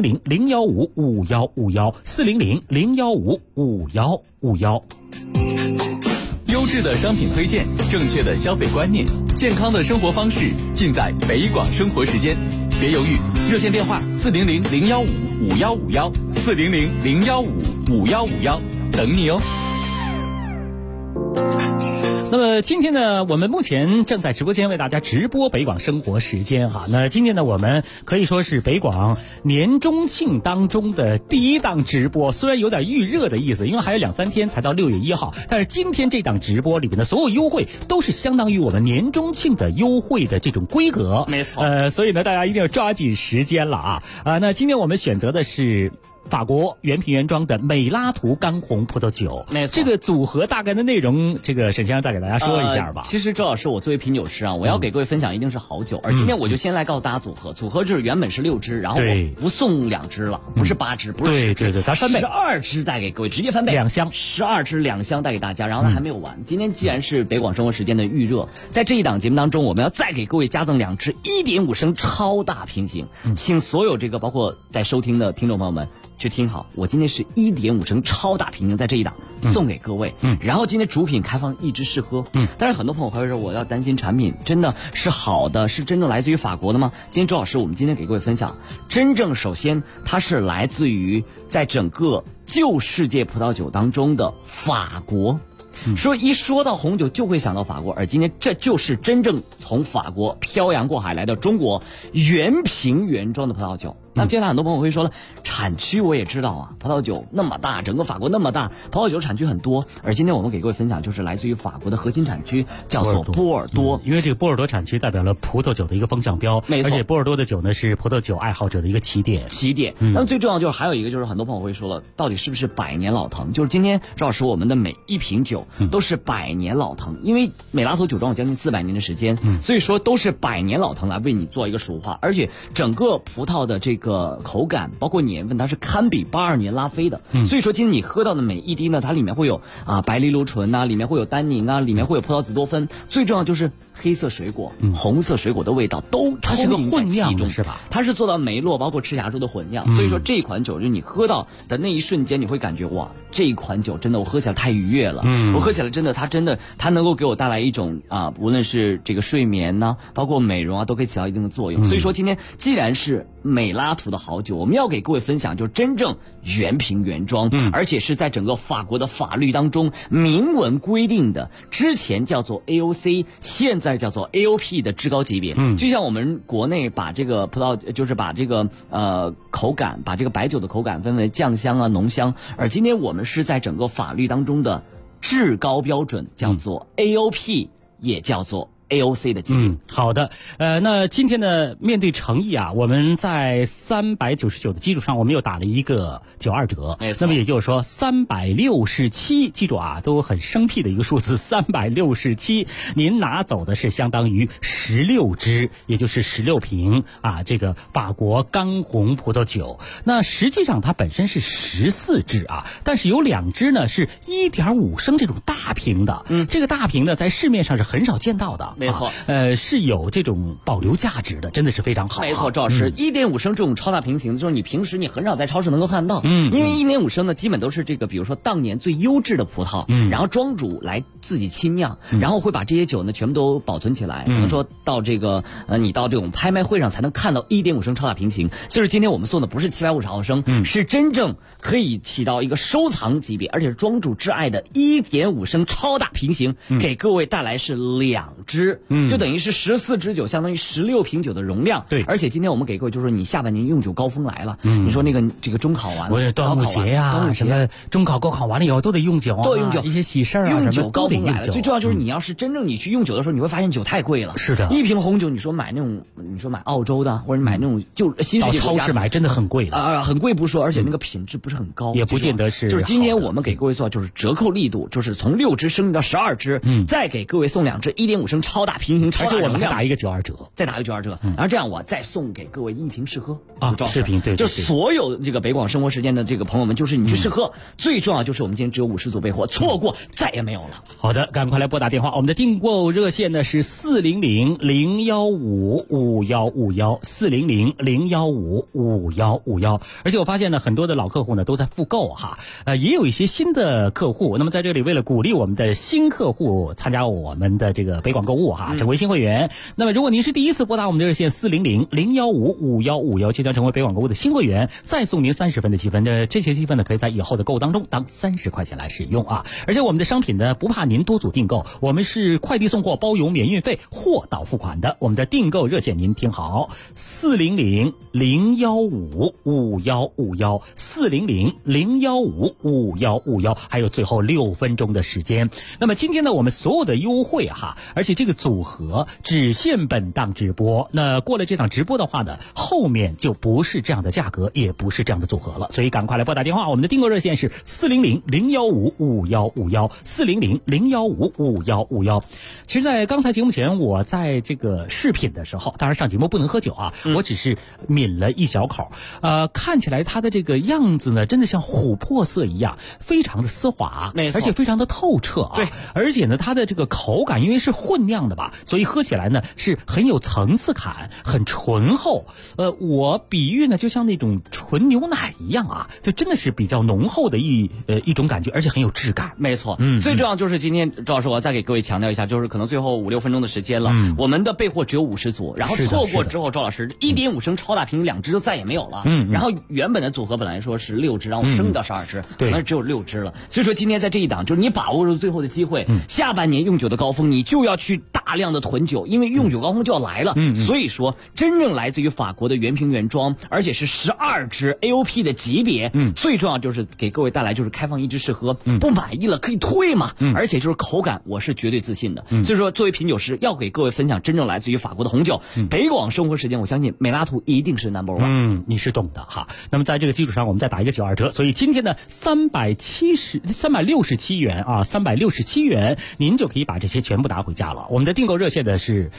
，400-015-5151，400-015-5151。 优质的商品推荐，正确的消费观念，健康的生活方式，尽在北广生活时间。别犹豫，热线电话400-015-5151，400-015-5151，等你哦。 那么今天呢，我们目前正在直播间为大家直播北广生活时间哈。那今天呢，我们可以说是北广年中庆当中的第一档直播，虽然有点预热的意思，因为还有2-3天才到6月1号，但是今天这档直播里面的所有优惠都是相当于我们年中庆的优惠的这种规格， 没错。 所以呢，大家一定要抓紧时间了啊。那今天我们选择的是法国原瓶原装的美拉图干红葡萄酒，这个组合大概的内容，这个沈先生再给大家说一下吧。 其实周老师，我作为品酒师啊，我要给各位分享一定是好酒，而今天我就先来告诉大家组合，组合就是原本是6支，然后我不送2支了，不是8支，不是10支， 对，咱翻倍 ，12支带给各位，直接翻倍，2箱，12支2箱带给大家，然后呢还没有完，今天既然是北广生活时间的预热，在这一档节目当中，我们要再给各位加赠2支1.5升超大瓶型，请所有这个包括在收听的听众朋友们去听好，我今天是1.5升超大瓶在这一档送给各位。然后今天主品开放一支试喝。但是很多朋友还会说，我要担心产品真的是好的，是真正来自于法国的吗？今天周老师，我们今天给各位分享，真正首先它是来自于在整个旧世界葡萄酒当中的法国。一说到红酒就会想到法国，而今天这就是真正从法国漂洋过海来到中国原瓶原装的葡萄酒。那接下来很多朋友会说了，产区我也知道啊，葡萄酒那么大，整个法国那么大，葡萄酒产区很多。而今天我们给各位分享就是来自于法国的核心产区，叫做波尔多。 因为这个波尔多产区代表了葡萄酒的一个风向标， 没错。 而且波尔多的酒呢是葡萄酒爱好者的一个起点。 那么最重要就是还有一个就是很多朋友会说了，到底是不是百年老藤？就是今天周老师我们的每一瓶酒都是百年老藤，因为美拉索酒庄有将近400年的时间，所以说都是百年老藤来为你做一个熟化，而且整个葡萄的这个口感包括年份它是堪比82年拉菲的。所以说今天你喝到的每一滴呢，它里面会有白藜芦醇里面会有单宁里面会有葡萄紫多酚，最重要就是黑色水果、红色水果的味道都它是个混酿是吧？ 它是做到梅洛包括赤霞珠的混酿。所以说这款酒就是你喝到的那一瞬间，你会感觉哇，这一款酒真的我喝起来太愉悦了。我喝起来真的它能够给我带来一种无论是这个睡眠包括美容都可以起到一定的作用。所以说今天既然是美拉图的好酒，我们要给各位分享就是真正原瓶原装，而且是在整个法国的法律当中明文规定的，之前叫做 AOC， 现在叫做 AOP 的至高级别。就像我们国内把这个葡萄就是把这个口感，把这个白酒的口感分为酱香浓香，而今天我们是在整个法律当中的至高标准叫做 AOP， 也叫做AOC 的级别。 好的，那今天呢，面对诚意我们在399的基础上，我们又打了一个92折。那么也就是说367，记住都很生僻的一个数字，367，您拿走的是相当于16支，也就是16瓶这个法国干红葡萄酒。那实际上它本身是14支但是有2支呢是1.5升这种大瓶的。这个大瓶呢在市面上是很少见到的。 没错， 是有这种保留价值的，真的是非常好。 没错，赵老师，1.5升这种超大瓶型，就是你平时你很少在超市能够看到。因为1.5升呢，基本都是这个，比如说当年最优质的葡萄，然后庄主来自己亲酿，然后会把这些酒呢全部都保存起来。可能说到这个你到这种拍卖会上才能看到1.5升超大瓶型。就是今天我们送的不是750毫升，是真正可以起到一个收藏级别，而且是庄主挚爱的1.5升超大瓶型，给各位带来是2支。就等于是14支酒，相当于16瓶酒的容量。 对， 而且今天我们给各位就是说，你下半年用酒高峰来了，你说这个中考完了， 端午节什么中考、高考完了以后都得用酒都用酒， 一些喜事用酒高峰来了。最重要就是你要是真正你去用酒的时候，你会发现酒太贵了。 是的， 一瓶红酒，你说买那种，你说买澳洲的，或者买那种就新世界超市买真的很贵的很贵不说，而且那个品质不是很高， 也不见得是。 就是今天我们给各位做就是折扣力度，就是从6支升到12支，再给各位送2支1.5升超大瓶型超大容量。 我们还打一个92折， 再打一个92折，然后这样我再送给各位1瓶试喝视频，对， 就所有这个北广生活时间的这个朋友们，就是你去试喝，最重要就是我们今天只有50组备货，错过再也没有了。 好的，赶快来拨打电话，我们的订购热线呢是400-015-5151，400-015-5151。而且我发现呢，很多的老客户呢都在复购也有一些新的客户。那么在这里，为了鼓励我们的新客户参加我们的这个北广购物成为新会员，那么如果您是第一次拨打我们的热线400-015-5151，即将成为北广购物的新会员，再送您30分的积分。这些积分呢，可以在以后的购物当中当30块钱来使用而且我们的商品呢，不怕您多组订购，我们是快递送货包邮免运费，货到付款的。我们的订购热线您听好，400-015-5151，400-015-5151，还有最后6分钟的时间。那么今天呢，我们所有的优惠而且这个组合只限本档直播，那过了这档直播的话呢，后面就不是这样的价格，也不是这样的组合了。所以赶快来拨打电话，我们的订购热线是400-015-5151， 400-015-5151。其实在刚才节目前，我在这个试品的时候，当然上节目不能喝酒我只是抿了一小口，看起来它的这个样子呢，真的像琥珀色一样，非常的丝滑，而且非常的透彻对， 而且呢，它的这个口感因为是混酿样的吧，所以喝起来呢是很有层次感，很醇厚。我比喻呢就像那种纯牛奶一样啊，就真的是比较浓厚的一种感觉，而且很有质感。 没错，最重要就是今天赵老师我要再给各位强调一下，就是可能最后5-6分钟的时间了，我们的备货只有50组，然后错过之后，赵老师1.5升超大瓶2支就再也没有了。然后原本的组合本来说是6支，然后我升到12支，可能只有6支了。所以说今天在这一档，就是你把握住最后的机会，下半年用酒的高峰，你就要去大量的囤酒，因为用酒高峰就要来了。所以说，真正来自于法国的原瓶原装，而且是12支 AOP 的级别，最重要就是给各位带来就是开放一支试喝，不满意了可以退嘛，而且就是口感我是绝对自信的。所以说，作为品酒师，要给各位分享真正来自于法国的红酒。北广生活时间，我相信美拉图一定是 No.1。 你是懂的哈。那么在这个基础上，我们再打一个92折，所以今天的367元啊，367元，您就可以把这些全部拿回家了。我们的订购热线的是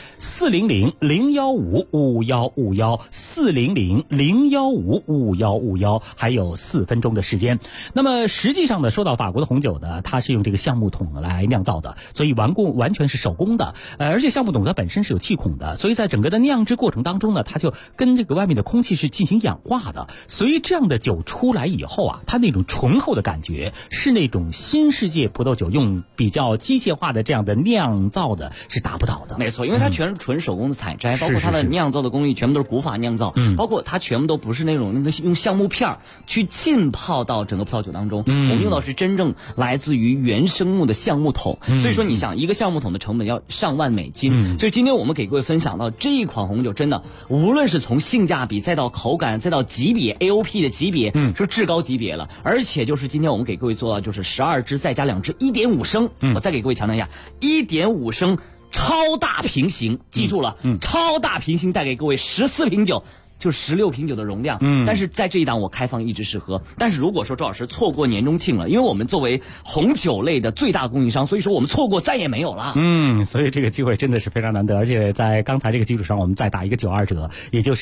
400-015-5151，400-015-5151，还有4分钟的时间。那么实际上呢，说到法国的红酒呢，它是用这个橡木桶来酿造的，所以完全是手工的，而且橡木桶它本身是有气孔的，所以在整个的酿制过程当中呢，它就跟这个外面的空气是进行氧化的，所以这样的酒出来以后啊，它那种醇厚的感觉是那种新世界葡萄酒用比较机械化的这样的酿造的是达不到的。 没错，因为它全是纯手工的采摘，包括它的酿造的工艺全部都是古法酿造，包括它全部都不是那种用橡木片去浸泡到整个葡萄酒当中，我们用到是真正来自于原生木的橡木桶，所以说你想一个橡木桶的成本要上万美金，所以今天我们给各位分享到这一款红酒，真的无论是从性价比再到口感再到级别 AOP 的级别，是至高级别了。而且就是今天我们给各位做到就是12支再加2支 1.5升，我再给各位强调一下，1.5升超大瓶型，记住了，超大瓶型带给各位14瓶酒。就16瓶酒的容量，但是在这一档我开放一支试喝。但是如果说周老师错过年中庆了，因为我们作为红酒类的最大供应商，所以说我们错过再也没有了。 所以这个机会真的是非常难得，而且在刚才这个基础上，我们再打一个92折，也就是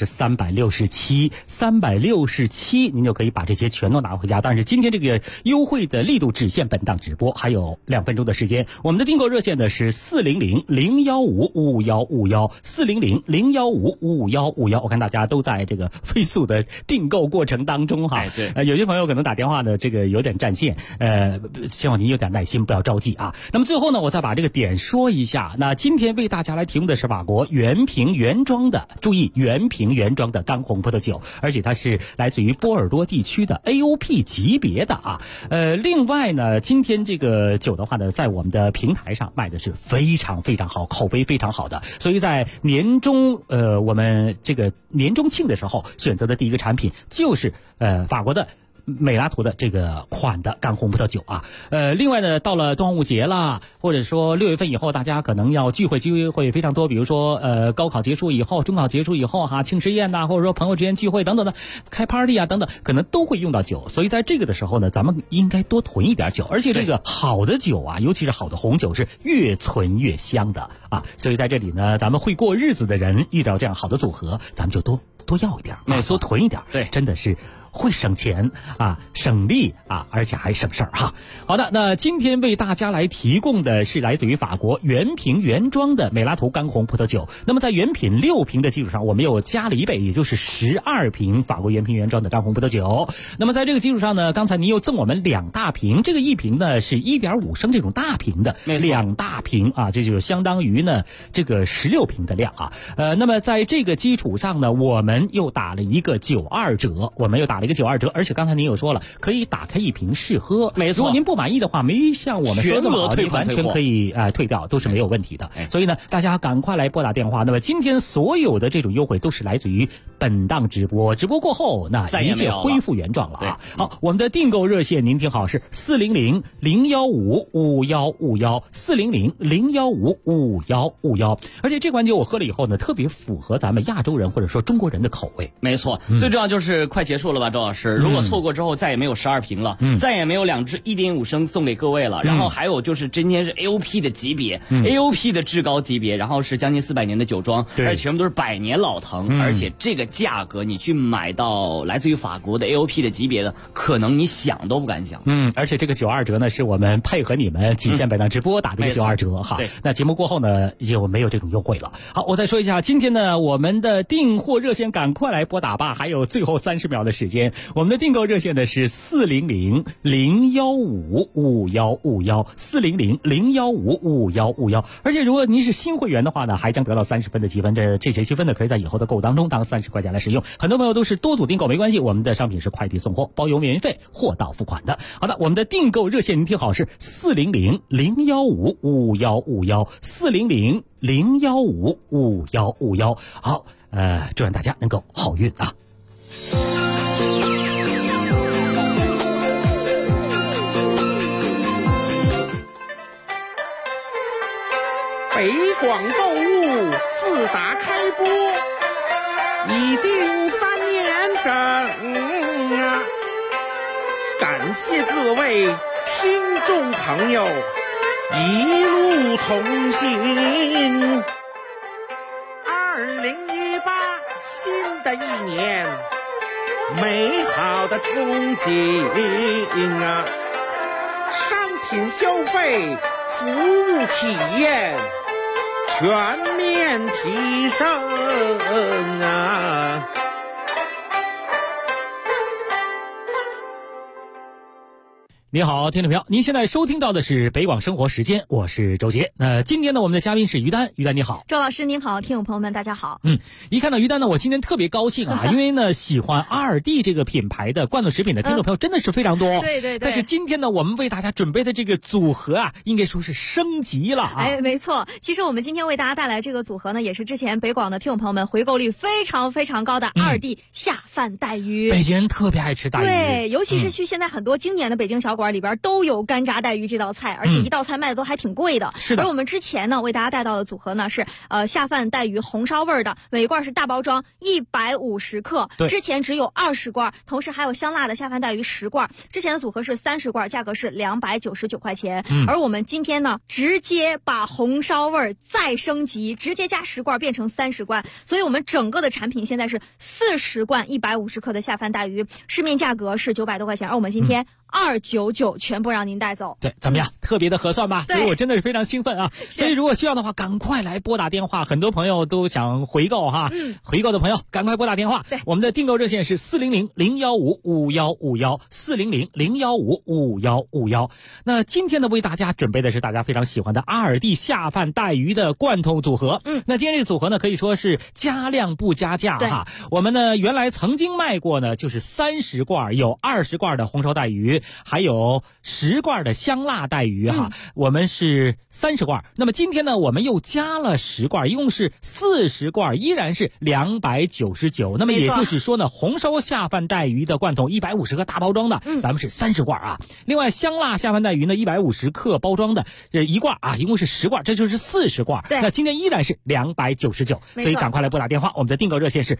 367，您就可以把这些全都拿回家。但是今天这个优惠的力度只限本档直播，还有2分钟的时间。我们的订购热线呢是400-015-5151，400-015-5151。我看大家都在这个飞速的订购过程当中哈， 对， 有些朋友可能打电话呢，这个有点占线，希望您有点耐心，不要着急啊。那么最后呢，我再把这个点说一下。那今天为大家来提供的是法国原瓶原装的，注意原瓶原装的干红葡萄酒，而且它是来自于波尔多地区的 AOP 级别的啊。另外呢，今天这个酒的话呢，在我们的平台上卖的是非常非常好，口碑非常好的，所以在年中我们这个年中庆的时候选择的第一个产品就是法国的美拉图的这个款的干红葡萄酒啊。另外呢，到了端午节啦，或者说6月份以后，大家可能要聚会机会非常多，比如说高考结束以后、中考结束以后哈，庆师宴呐，或者说朋友之间聚会等等的，开 party 啊等等，可能都会用到酒。所以在这个的时候呢，咱们应该多囤一点酒，而且这个好的酒啊，尤其是好的红酒是越存越香的啊。所以在这里呢，咱们会过日子的人遇到这样好的组合，咱们就多要一点，多囤一点， 对， 真的是会省钱啊，省力啊，而且还省事儿哈。好的，那今天为大家来提供的是来自于法国原瓶原装的美拉图干红葡萄酒。那么在原品6瓶的基础上，我们又加了1倍，也就是12瓶法国原瓶原装的干红葡萄酒。那么在这个基础上呢，刚才您又赠我们2大瓶，这个1瓶呢是1.5升这种大瓶的，2大瓶啊，这就相当于呢这个16瓶的量啊。那么在这个基础上呢，我们又打了一个92折，而且刚才您有说了，可以打开1瓶试喝。 没错， 如果您不满意的话，没像我们说这么好，您完全可以退掉，都是没有问题的。所以呢，大家赶快来拨打电话。那么今天所有的这种优惠都是来自于本档直播过后，那一切恢复原状了啊。好，我们的订购热线您听好是400-015-5151，400-015-5151。而且这款酒我喝了以后呢，特别符合咱们亚洲人或者说中国人的口味。 没错，最重要就是快结束了吧， 周老师，如果错过之后再也没有12瓶了，再也没有2支1.5升送给各位了。然后还有就是今天是 AOP 的级别，AOP 的至高级别，然后是将近400年的酒庄，而且全部都是100年老藤，而且这个价格你去买到来自于法国的 AOP 的级别的，可能你想都不敢想。 而且这个92折呢，是我们配合你们极限百档直播打的一个92折哈。那节目过后呢，就没有这种优惠了。好，我再说一下，今天呢，我们的订货热线赶快来拨打吧，还有最后30秒的时间。我们的订购热线呢是400-015-5151，400-015-5151。而且如果您是新会员的话呢，还将得到30分的积分，这些积分呢可以在以后的购物当中当30块钱来使用。很多朋友都是多组订购没关系，我们的商品是快递送货，包邮免运费，货到付款的。好的，我们的订购热线您听好是400-015-5151，400-015-5151。好，祝愿大家能够好运啊！ 北广购物自打开播已经3年整啊，感谢各位听众朋友一路同行。2018新的一年，美好的憧憬啊，商品消费，服务体验全面提升啊！ 你好，听众朋友，您现在收听到的是北广生活时间，我是周杰。今天呢，我们的嘉宾是于丹，于丹你好。 周老师您好，听众朋友们大家好。 一看到于丹呢，我今天特别高兴啊，因为呢，喜欢阿尔蒂这个品牌的罐头食品的听众朋友真的是非常多。 对对对。 但是今天呢，我们为大家准备的这个组合啊，应该说是升级了啊。 没错。其实我们今天为大家带来这个组合呢，也是之前北广的听众朋友们回购率非常非常高的阿尔蒂下饭带鱼。 北京人特别爱吃带鱼。 对，尤其是去现在很多经典的北京小馆里边都有干炸带鱼这道菜，而且一道菜卖的都还挺贵的。 是的。 而我们之前呢为大家带到的组合呢是下饭带鱼红烧味的，每罐是大包装150克，之前只有20罐，同时还有香辣的下饭带鱼10罐。之前的组合是30罐，价格是299块钱。而我们今天呢直接把红烧味再升级，直接加10罐变成30罐，所以我们整个的产品现在是40罐150克的下饭带鱼，市面价格是900多块钱，而我们今天299全部让您带走。 对，怎么样？特别的合算吧？所以我真的是非常兴奋啊！所以如果需要的话，赶快来拨打电话。很多朋友都想回购哈，回购的朋友赶快拨打电话。 对， 我们的订购热线是400-015-5151，400-015-5151。那今天呢，为大家准备的是大家非常喜欢的阿尔蒂下饭带鱼的罐头组合。那今天这个组合呢，可以说是加量不加价哈。我们呢原来曾经卖过呢，就是30罐，有20罐的红烧带鱼，还有10罐的香辣带鱼哈。我们是30罐，那么今天呢，我们又加了10罐，一共是40罐，依然是299。那么也就是说呢，红烧下饭带鱼的罐头150克大包装的，咱们是30罐啊。另外香辣下饭带鱼呢，150克包装的1罐啊，一共是10罐，这就是40罐。那今天依然是299，所以赶快来拨打电话。我们的订购热线是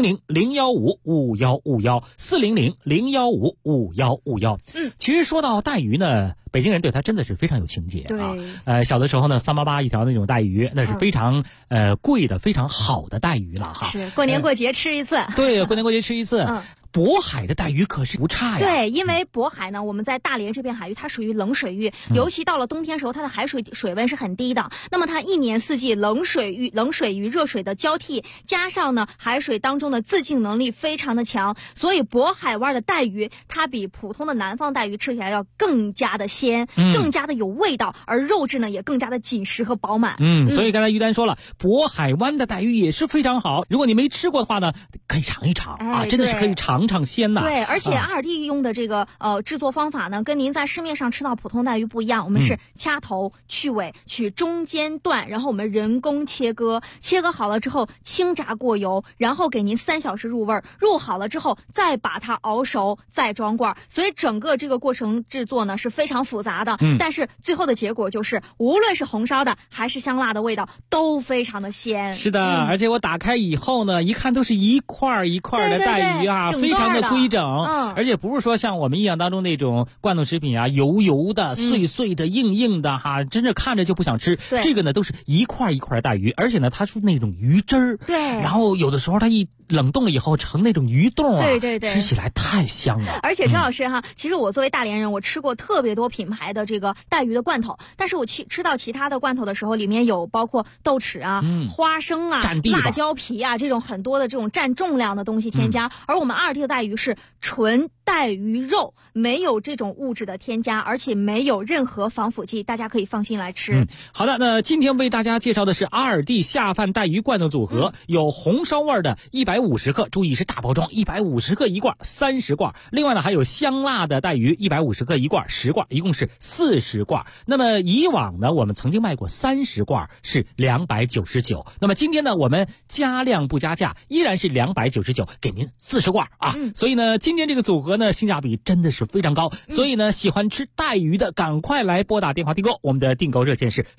400-015-5151，400-015-5151。其实说到带鱼呢，北京人对它真的是非常有情节啊。小的时候呢，388一条那种带鱼，那是非常贵的、非常好的带鱼了哈。 是过年过节吃一次。 对，过年过节吃一次。渤海的带鱼可是不差呀。 对，因为渤海呢，我们在大连这片海域，它属于冷水域，尤其到了冬天时候，它的海水水温是很低的。那么它一年四季冷水与热水的交替，加上呢海水当中的自净能力非常的强，所以渤海湾的带鱼它比普通的南方带鱼吃起来要更加的鲜，更加的有味道，而肉质呢也更加的紧实和饱满。 所以刚才于丹说了，渤海湾的带鱼也是非常好。如果你没吃过的话呢，可以尝一尝啊，真的是可以尝尝鲜呐。 对，而且阿尔蒂用的这个制作方法呢，跟您在市面上吃到普通带鱼不一样。我们是掐头去尾，取中间段，然后我们人工切割好了之后轻炸过油，然后给您3小时入味，入好了之后再把它熬熟，再装罐。所以整个这个过程制作呢是非常复杂的，但是最后的结果就是无论是红烧的还是香辣的味道都非常的鲜。 是的，而且我打开以后呢，一看都是一块块一块的带鱼啊，非常的规整，而且不是说像我们印象当中那种罐头食品啊，油油的、碎碎的、硬硬的哈，真是看着就不想吃。这个呢都是一块一块的带鱼，而且呢它是那种鱼汁儿， 对， 然后有的时候它一冷冻了以后成那种鱼冻啊， 对， 吃起来太香了。 而且陈老师哈，其实我作为大连人，我吃过特别多品牌的这个带鱼的罐头，但是我吃到其他的罐头的时候，里面有包括豆豉啊、花生啊、辣椒皮啊这种很多的这种占重量的东西添加，而我们2D 的带鱼是纯带鱼肉，没有这种物质的添加，而且没有任何防腐剂，大家可以放心来吃。 好的，那今天为大家介绍的是2D下饭带鱼罐头组合，有红烧味的150克，注意是大包装，150克一罐，30罐。另外呢还有香辣的带鱼150克一罐，10罐，一共是40罐。那么以往呢我们曾经卖过30罐是299，那么今天呢我们加量不加价，依然是299，给您40罐啊。所以呢今天这个组合呢性价比真的是非常高，所以呢喜欢吃带鱼的赶快来拨打电话订购，我们的订购热线是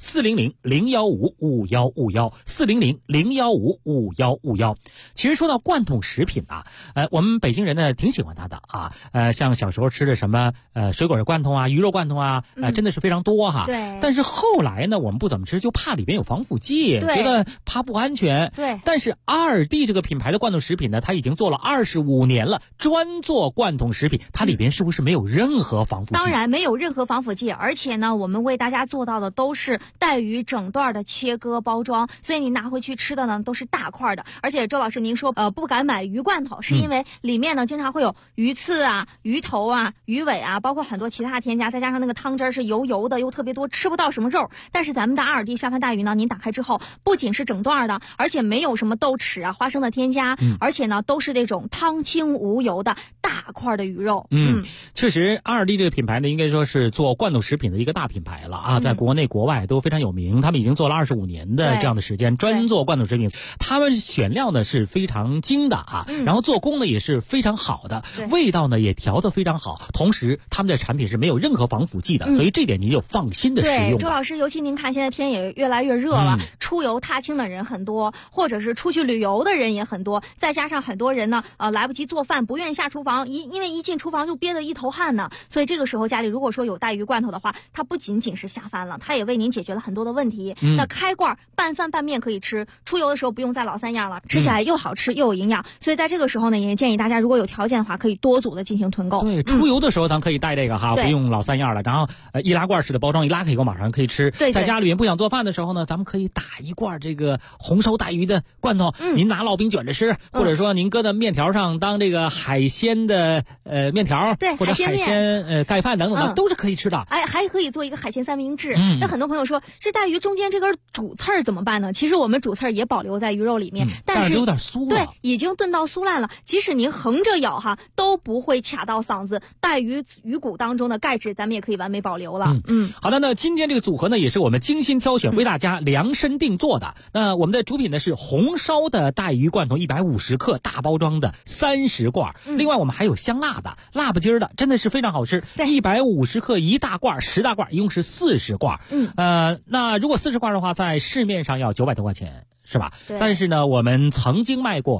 400-015-5151，400-015-5151。其实说到罐头食品啊，我们北京人呢挺喜欢它的啊，像小时候吃的什么水果罐头啊、鱼肉罐头啊，真的是非常多哈。 对。 但是后来呢，我们不怎么吃，就怕里边有防腐剂，觉得怕不安全。 对。 但是2D这个品牌的罐头食品呢，它已经做了25年了，专做罐头食品，它里边是不是没有任何防腐剂？ 当然没有任何防腐剂，而且呢，我们为大家做到的都是带鱼整段的切割包装，所以你拿回去吃的呢都是大块的。而且周老师您说不敢买鱼罐头，是因为里面呢经常会有鱼刺啊、鱼头啊、鱼尾啊，包括很多其他添加，再加上那个汤汁是油油的又特别多，吃不到什么肉。但是咱们的2D下饭带鱼呢，您打开之后不仅是整段的，而且没有什么豆豉啊、花生的添加，而且呢都是那种汤清无油的大块的鱼肉。 确实2D这个品牌呢应该说是做罐头食品的一个大品牌了啊，在国内国外都非常有名，他们已经做了25年的这样的时间，专做罐头食品。他们选料呢是非常精的啊，然后做工呢也是非常好的，味道呢也调得非常好，同时他们的产品是没有任何防腐剂的，所以这点您就放心的食用。 对，周老师，尤其您看现在天也越来越热了，出游踏青的人很多，或者是出去旅游的人也很多，再加上很多人呢来不及做饭，不愿意下厨房，因为一进厨房就憋得一头汗呢，所以这个时候家里如果说有带鱼罐头的话，它不仅仅是下饭了，它也为您解决了很多的问题。那开罐拌饭拌面可以吃，出游的时候不用再老三样了，吃起来又好吃又有营养，所以在这个时候呢，也建议大家如果有条件的话，可以多组的进行囤购。 对，出游的时候咱可以带这个哈，不用老三样了，然后易拉罐式的包装，一拉开以后马上可以吃。 对， 在家里面不想做饭的时候呢，咱们可以打一罐这个红烧带鱼的罐头，您拿烙饼卷着吃，或者说您搁在面条上当这个海鲜的面条， 对， 或者海鲜盖饭等等的，都是可以吃的。 还可以做一个海鲜三明治。那很多朋友说，这带鱼中间这根主刺儿怎么办呢？其实我们主刺儿也保留在鱼肉里面，但是有点酥了。 对，已经炖到酥烂了，即使您横着咬哈，都不会卡到嗓子。带鱼骨当中的钙质，咱们也可以完美保留了。 好的，那今天这个组合呢，也是我们精心挑选，为大家量身定做的。那我们的主品呢是红烧的带鱼罐头150克大包装的30罐，另外我们还有香辣的、辣不筋儿的，真的是非常好吃。150克一大罐，10大罐，一共是40罐。那如果40罐的话，在市面上要900多块钱。是吧？但是呢，我们曾经卖过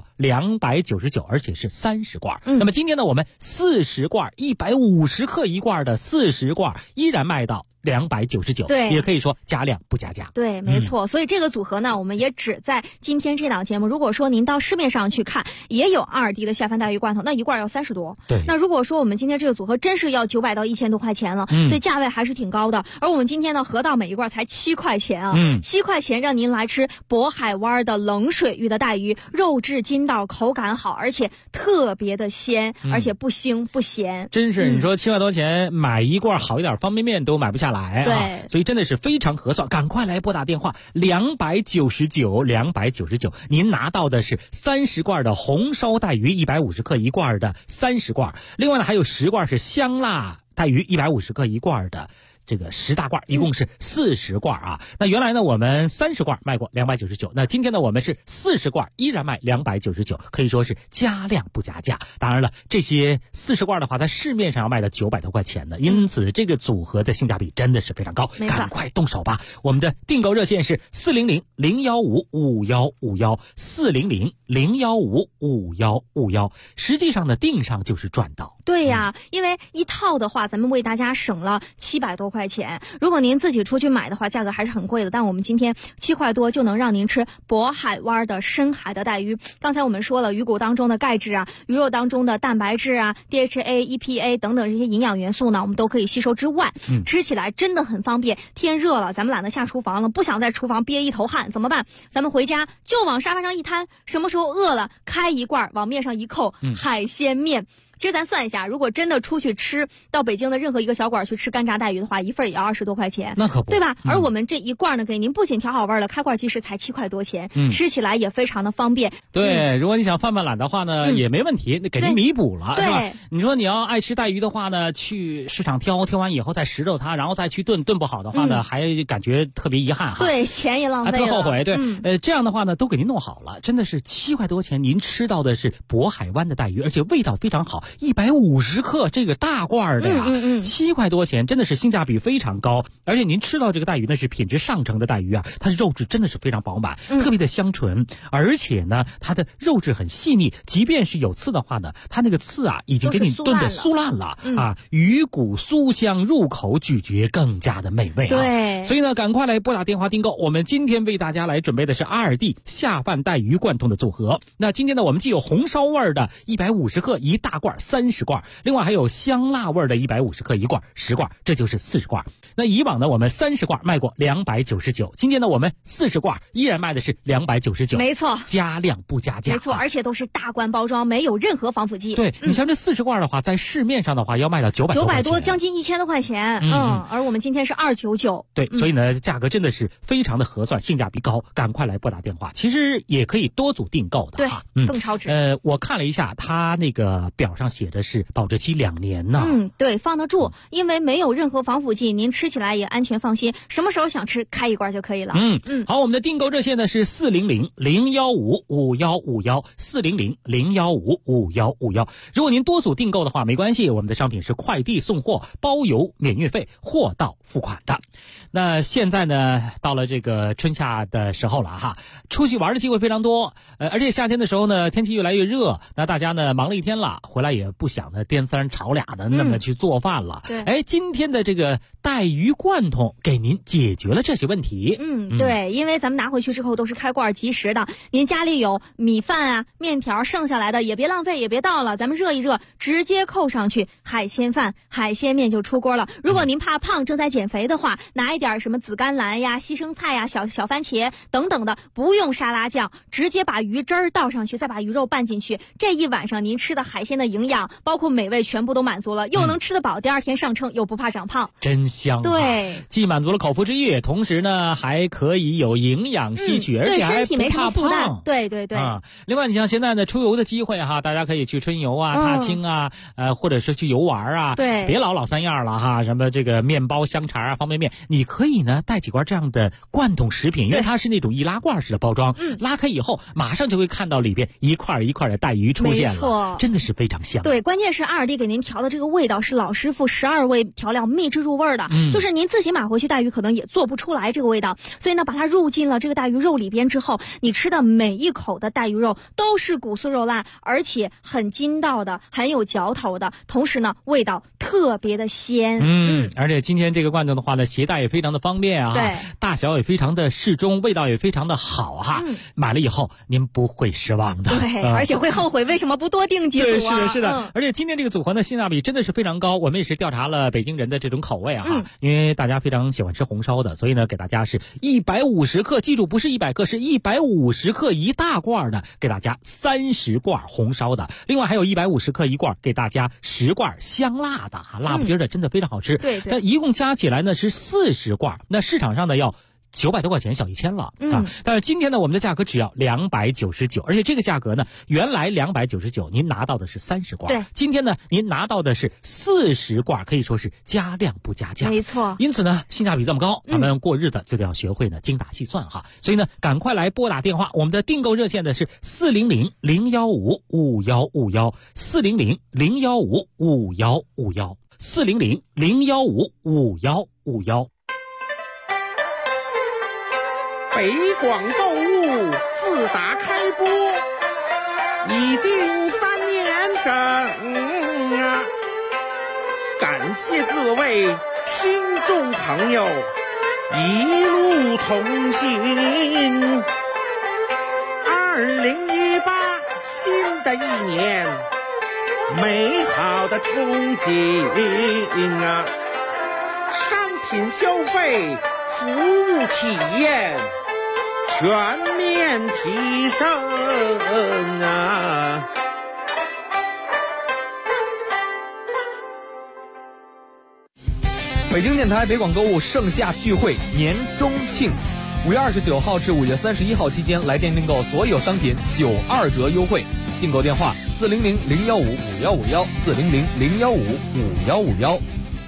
299，而且是30罐。那么今天呢，我们40罐150克一罐的40罐依然卖到299， 对， 也可以说加量不加价。 对，没错。所以这个组合呢，我们也只在今天这档节目。如果说您到市面上去看，也有2D的下饭带鱼罐头，那一罐要30多。 对。 那如果说我们今天这个组合真是要900到1000多块钱了，所以价位还是挺高的。而我们今天呢，合到每一罐才7块钱啊，7块钱让您来吃渤海湾的冷水域的带鱼，肉质筋道，口感好，而且特别的鲜，而且不腥不咸。 真是，你说7块多钱买一罐好一点方便面都买不下来啊！ 对， 所以真的是非常合算，赶快来拨打电话299，您拿到的是30罐的红烧带鱼150克一罐的30罐，另外呢还有10罐是香辣带鱼150克一罐的。 这个10大罐，一共是40罐啊。那原来呢我们30罐卖过299，那今天呢我们是40罐依然卖299，可以说是加量不加价。当然了，这些40罐的话在市面上要卖到900多块钱的，因此这个组合的性价比真的是非常高，赶快动手吧。我们的订购热线是400-015-5151，400-015-5151。实际上呢订上就是赚到。 对呀，因为一套的话咱们为大家省了700多块钱，如果您自己出去买的话价格还是很贵的，但我们今天7块多就能让您吃渤海湾的深海的带鱼。刚才我们说了，鱼骨当中的钙质啊，鱼肉当中的蛋白质啊， DHA、EPA 等等这些营养元素呢我们都可以吸收之外，吃起来真的很方便。天热了咱们懒得下厨房了，不想在厨房憋一头汗怎么办？咱们回家就往沙发上一摊，什么时候饿了开一罐往面上一扣，海鲜面。其实咱算一下，如果真的出去吃，到北京的任何一个小馆去吃干炸带鱼的话，一份也要20多块钱， 那可不， 对吧？而我们这一罐呢，给您不仅调好味了，开罐即食才7块多钱，吃起来也非常的方便。 对，如果你想犯懒的话呢，也没问题，给您弥补了，是吧？你说你要爱吃带鱼的话呢，去市场挑完以后再拾掇它，然后再去炖不好的话呢，还感觉特别遗憾哈。 对，钱也浪费了， 特后悔。对，这样的话呢，都给您弄好了，真的是7块多钱，您吃到的是渤海湾的带鱼，而且味道非常好，150克这个大罐的呀，7块多钱，真的是性价比非常高。而且您吃到这个带鱼呢是品质上乘的带鱼啊，它的肉质真的是非常饱满，特别的香醇，而且呢它的肉质很细腻，即便是有刺的话呢，它那个刺啊已经给你炖得酥烂了啊，鱼骨酥香，入口咀嚼更加的美味啊。 对， 所以呢赶快来拨打电话订购，我们今天为大家来准备的是2D 下饭带鱼贯通的组合。那今天呢我们既有红烧味的150克一大罐30罐，另外还有香辣味的150克一罐10罐，这就是40罐。那以往呢我们30罐卖过299，今天呢我们40罐依然卖的是299， 没错， 加量不加价， 没错，而且都是大罐包装，没有任何防腐剂。 对，你像这40罐的话在市面上的话要卖到900多， 将近1000多块钱，而我们今天是299。 对，所以呢价格真的是非常的合算，性价比高，赶快来拨打电话。其实也可以多组订购的， 对，更超值。 我看了一下它那个表上写的是保质期2年呢。 对，放得住，因为没有任何防腐剂，您吃起来也安全放心，什么时候想吃开一罐就可以了。 好，我们的订购热线呢是400-015-5151，400-015-5151。如果您多组订购的话没关系，我们的商品是快递送货，包邮免运费，货到付款的。那现在呢到了这个春夏的时候了哈，出去玩的机会非常多，而且夏天的时候呢天气越来越热，那大家呢忙了一天了，回来也不想呢颠3炒2的那么去做饭了。今天的这个带鱼贯通给您解决了这些问题。 对，因为咱们拿回去之后都是开罐即食的，您家里有米饭啊面条剩下来的也别浪费，也别倒了，咱们热一热直接扣上去，海鲜饭海鲜面就出锅了。如果您怕胖正在减肥的话，拿一点什么紫甘蓝呀西生菜呀小番茄等等的，不用沙拉酱，直接把鱼汁儿倒上去，再把鱼肉拌进去，这一晚上您吃的海鲜的营养包括美味全部都满足了，又能吃得饱，第2天上秤又不怕长胖， 真香。 对， 既满足了口腹之欲，同时呢还可以有营养吸取，而且还不怕胖。 对另外你像现在呢出游的机会哈，大家可以去春游啊踏青啊，或者是去游玩啊， 对， 别老3样了哈，什么这个面包香肠啊方便面，你可以呢带几罐这样的罐头食品，因为它是那种易拉罐式的包装，拉开以后马上就会看到里边一块一块的带鱼出现了，没错，真的是非常香。 对，关键是2D给您调的这个味道是老师傅12味调料秘制入味的，就是您自己买回去带鱼可能也做不出来这个味道，所以呢把它入进了这个带鱼肉里边之后，你吃的每一口的带鱼肉都是骨酥肉烂，而且很筋道的，很有嚼头的，同时呢味道特别的鲜。 而且今天这个罐头的话呢携带也非常的方便啊， 对， 大小也非常的适中，味道也非常的好哈，买了以后您不会失望的。 对，而且会后悔为什么不多订几组啊。 对，是的，而且今天这个组合呢性价比真的是非常高，我们也是调查了北京人的这种口味啊，因为大家非常喜欢吃红烧的，所以呢给大家是150克，记住不是100克，是150克一大罐的，给大家30罐红烧的，另外还有150克一罐给大家10罐香辣的，辣不筋的真的非常好吃。 对， 那一共加起来呢是40罐，那市场上呢要 900多块钱，小1000了啊。但是今天呢，我们的价格只要299，而且这个价格呢，原来299，您拿到的是30罐， 对， 今天呢，您拿到的是40罐，可以说是加量不加价， 没错。 因此呢，性价比这么高，咱们过日子就得要学会呢精打细算哈。所以呢，赶快来拨打电话，我们的订购热线呢是400-015-5151，400-015-5151，400-015-5151。 北广购物自打开播已经3年整啊，感谢各位听众朋友一路同行。2018新的一年，美好的憧憬啊，商品消费、服务体验全面提升啊！ 北京电台北广购物盛夏聚会年中庆，5月29号至5月31号期间，来电订购所有商品92折优惠。订购电话400-015-5151，400-015-5151。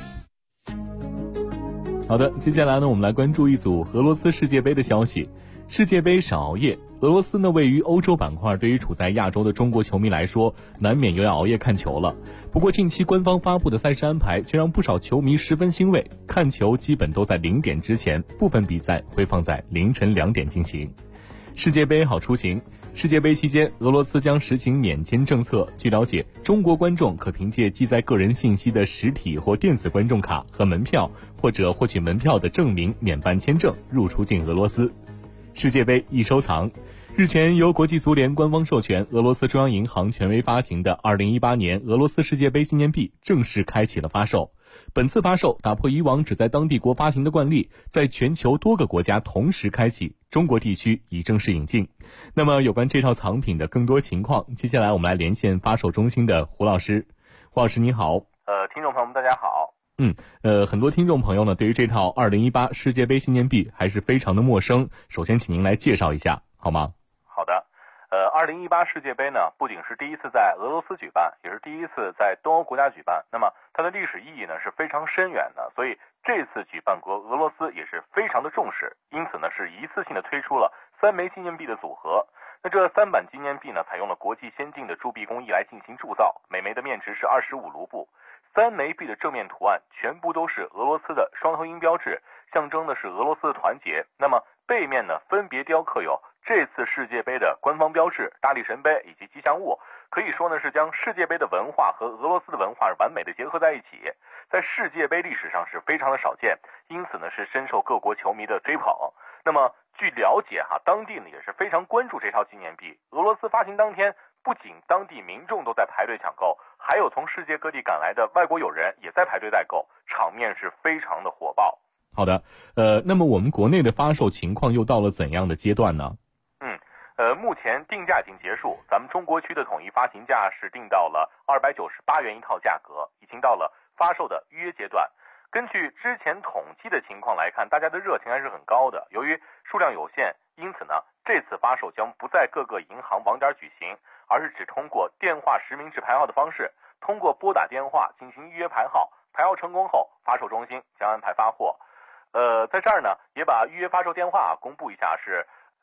好的，接下来呢，我们来关注一组俄罗斯世界杯的消息。世界杯少熬夜，俄罗斯呢位于欧洲板块，对于处在亚洲的中国球迷来说，难免又要熬夜看球了。不过近期官方发布的赛事安排却让不少球迷十分欣慰，看球基本都在0点之前，部分比赛会放在凌晨2点进行。世界杯好出行。世界杯期间，俄罗斯将实行免签政策。据了解，中国观众可凭借记载个人信息的实体或电子观众卡和门票，或者获取门票的证明免办签证入出境俄罗斯。世界杯易收藏。日前，由国际足联官方授权，俄罗斯中央银行权威发行的2018年俄罗斯世界杯纪念币正式开启了发售。本次发售打破以往只在当地国发行的惯例，在全球多个国家同时开启，中国地区已正式引进。那么有关这套藏品的更多情况，接下来我们来连线发售中心的胡老师。胡老师你好。 听众朋友们大家好。 很多听众朋友呢对于这套2018世界杯纪念币还是非常的陌生，首先请您来介绍一下好吗？ 好的。2018世界杯呢，不仅是第一次在俄罗斯举办，也是第一次在东欧国家举办。那么它的历史意义呢是非常深远的，所以这次举办国俄罗斯也是非常的重视，因此呢是一次性的推出了3枚纪念币的组合。那这3版纪念币呢，采用了国际先进的铸币工艺来进行铸造，每枚的面值是25卢布。3枚币的正面图案全部都是俄罗斯的双头鹰标志，象征的是俄罗斯的团结。那么背面呢，分别雕刻有这次世界杯的官方标志、大力神杯以及吉祥物，可以说呢是将世界杯的文化和俄罗斯的文化完美的结合在一起，在世界杯历史上是非常的少见，因此呢是深受各国球迷的追捧。那么据了解当地呢也是非常关注这套纪念币。俄罗斯发行当天，不仅当地民众都在排队抢购，还有从世界各地赶来的外国友人也在排队代购，场面是非常的火爆。 好的，那么我们国内的发售情况又到了怎样的阶段呢？ 目前定价已经结束，咱们中国区的统一发行价是定到了298元一套价格，已经到了发售的预约阶段。根据之前统计的情况来看，大家的热情还是很高的。由于数量有限，因此呢，这次发售将不在各个银行网点举行，而是只通过电话实名制排号的方式，通过拨打电话进行预约排号，排号成功后，发售中心将安排发货。在这儿呢，也把预约发售电话公布一下，是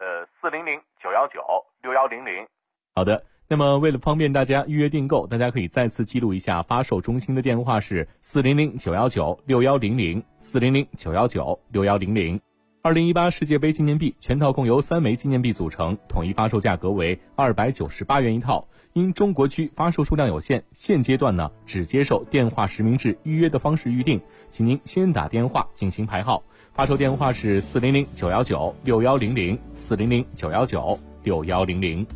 400-919-6100。 好的，那么为了方便大家预约订购，大家可以再次记录一下发售中心的电话是400-919-6100， 400-919-6100。2018世界杯纪念币全套共由3枚纪念币组成，统一发售价格为298元一套。因中国区发售数量有限，现阶段呢只接受电话实名制预约的方式预定，请您先打电话进行排号。发售电话是400-919-6100， 400-919-6100。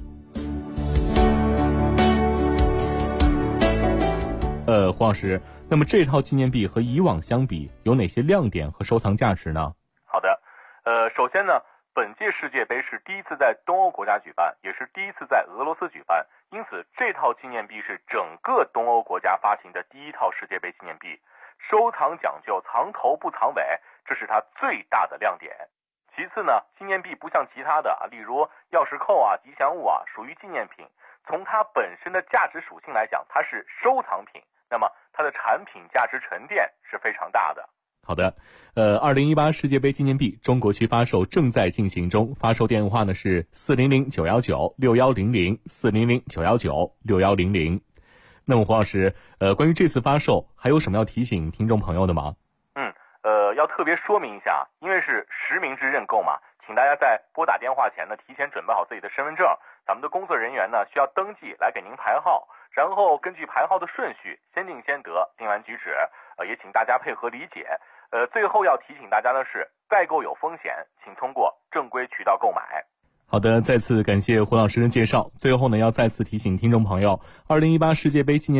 黄老师，那么这套纪念币和以往相比，有哪些亮点和收藏价值呢？ 好的，首先呢，本届世界杯是第一次在东欧国家举办，也是第一次在俄罗斯举办，因此这套纪念币是整个东欧国家发行的第一套世界杯纪念币，收藏讲究藏头不藏尾，这是它最大的亮点。其其次呢，纪念币不像其他的例如钥匙扣吉祥物属于纪念品，从它本身的价值属性来讲，它是收藏品，那么它的产品价值沉淀是非常大的。 好的，2018世界杯纪念币中国区发售正在进行中，发售电话呢是400-919-6100，400-919-6100。那么胡老师，关于这次发售还有什么要提醒听众朋友的吗？ 要特别说明一下，因为是实名制认购嘛，请大家在拨打电话前呢，提前准备好自己的身份证，咱们的工作人员呢需要登记来给您排号，然后根据排号的顺序先定先得，定完举止，也请大家配合理解。最后要提醒大家的是，代购有风险，请通过正规渠道购买。 好的，再次感谢胡老师的介绍。最后呢，要再次提醒听众朋友，2018世界杯纪念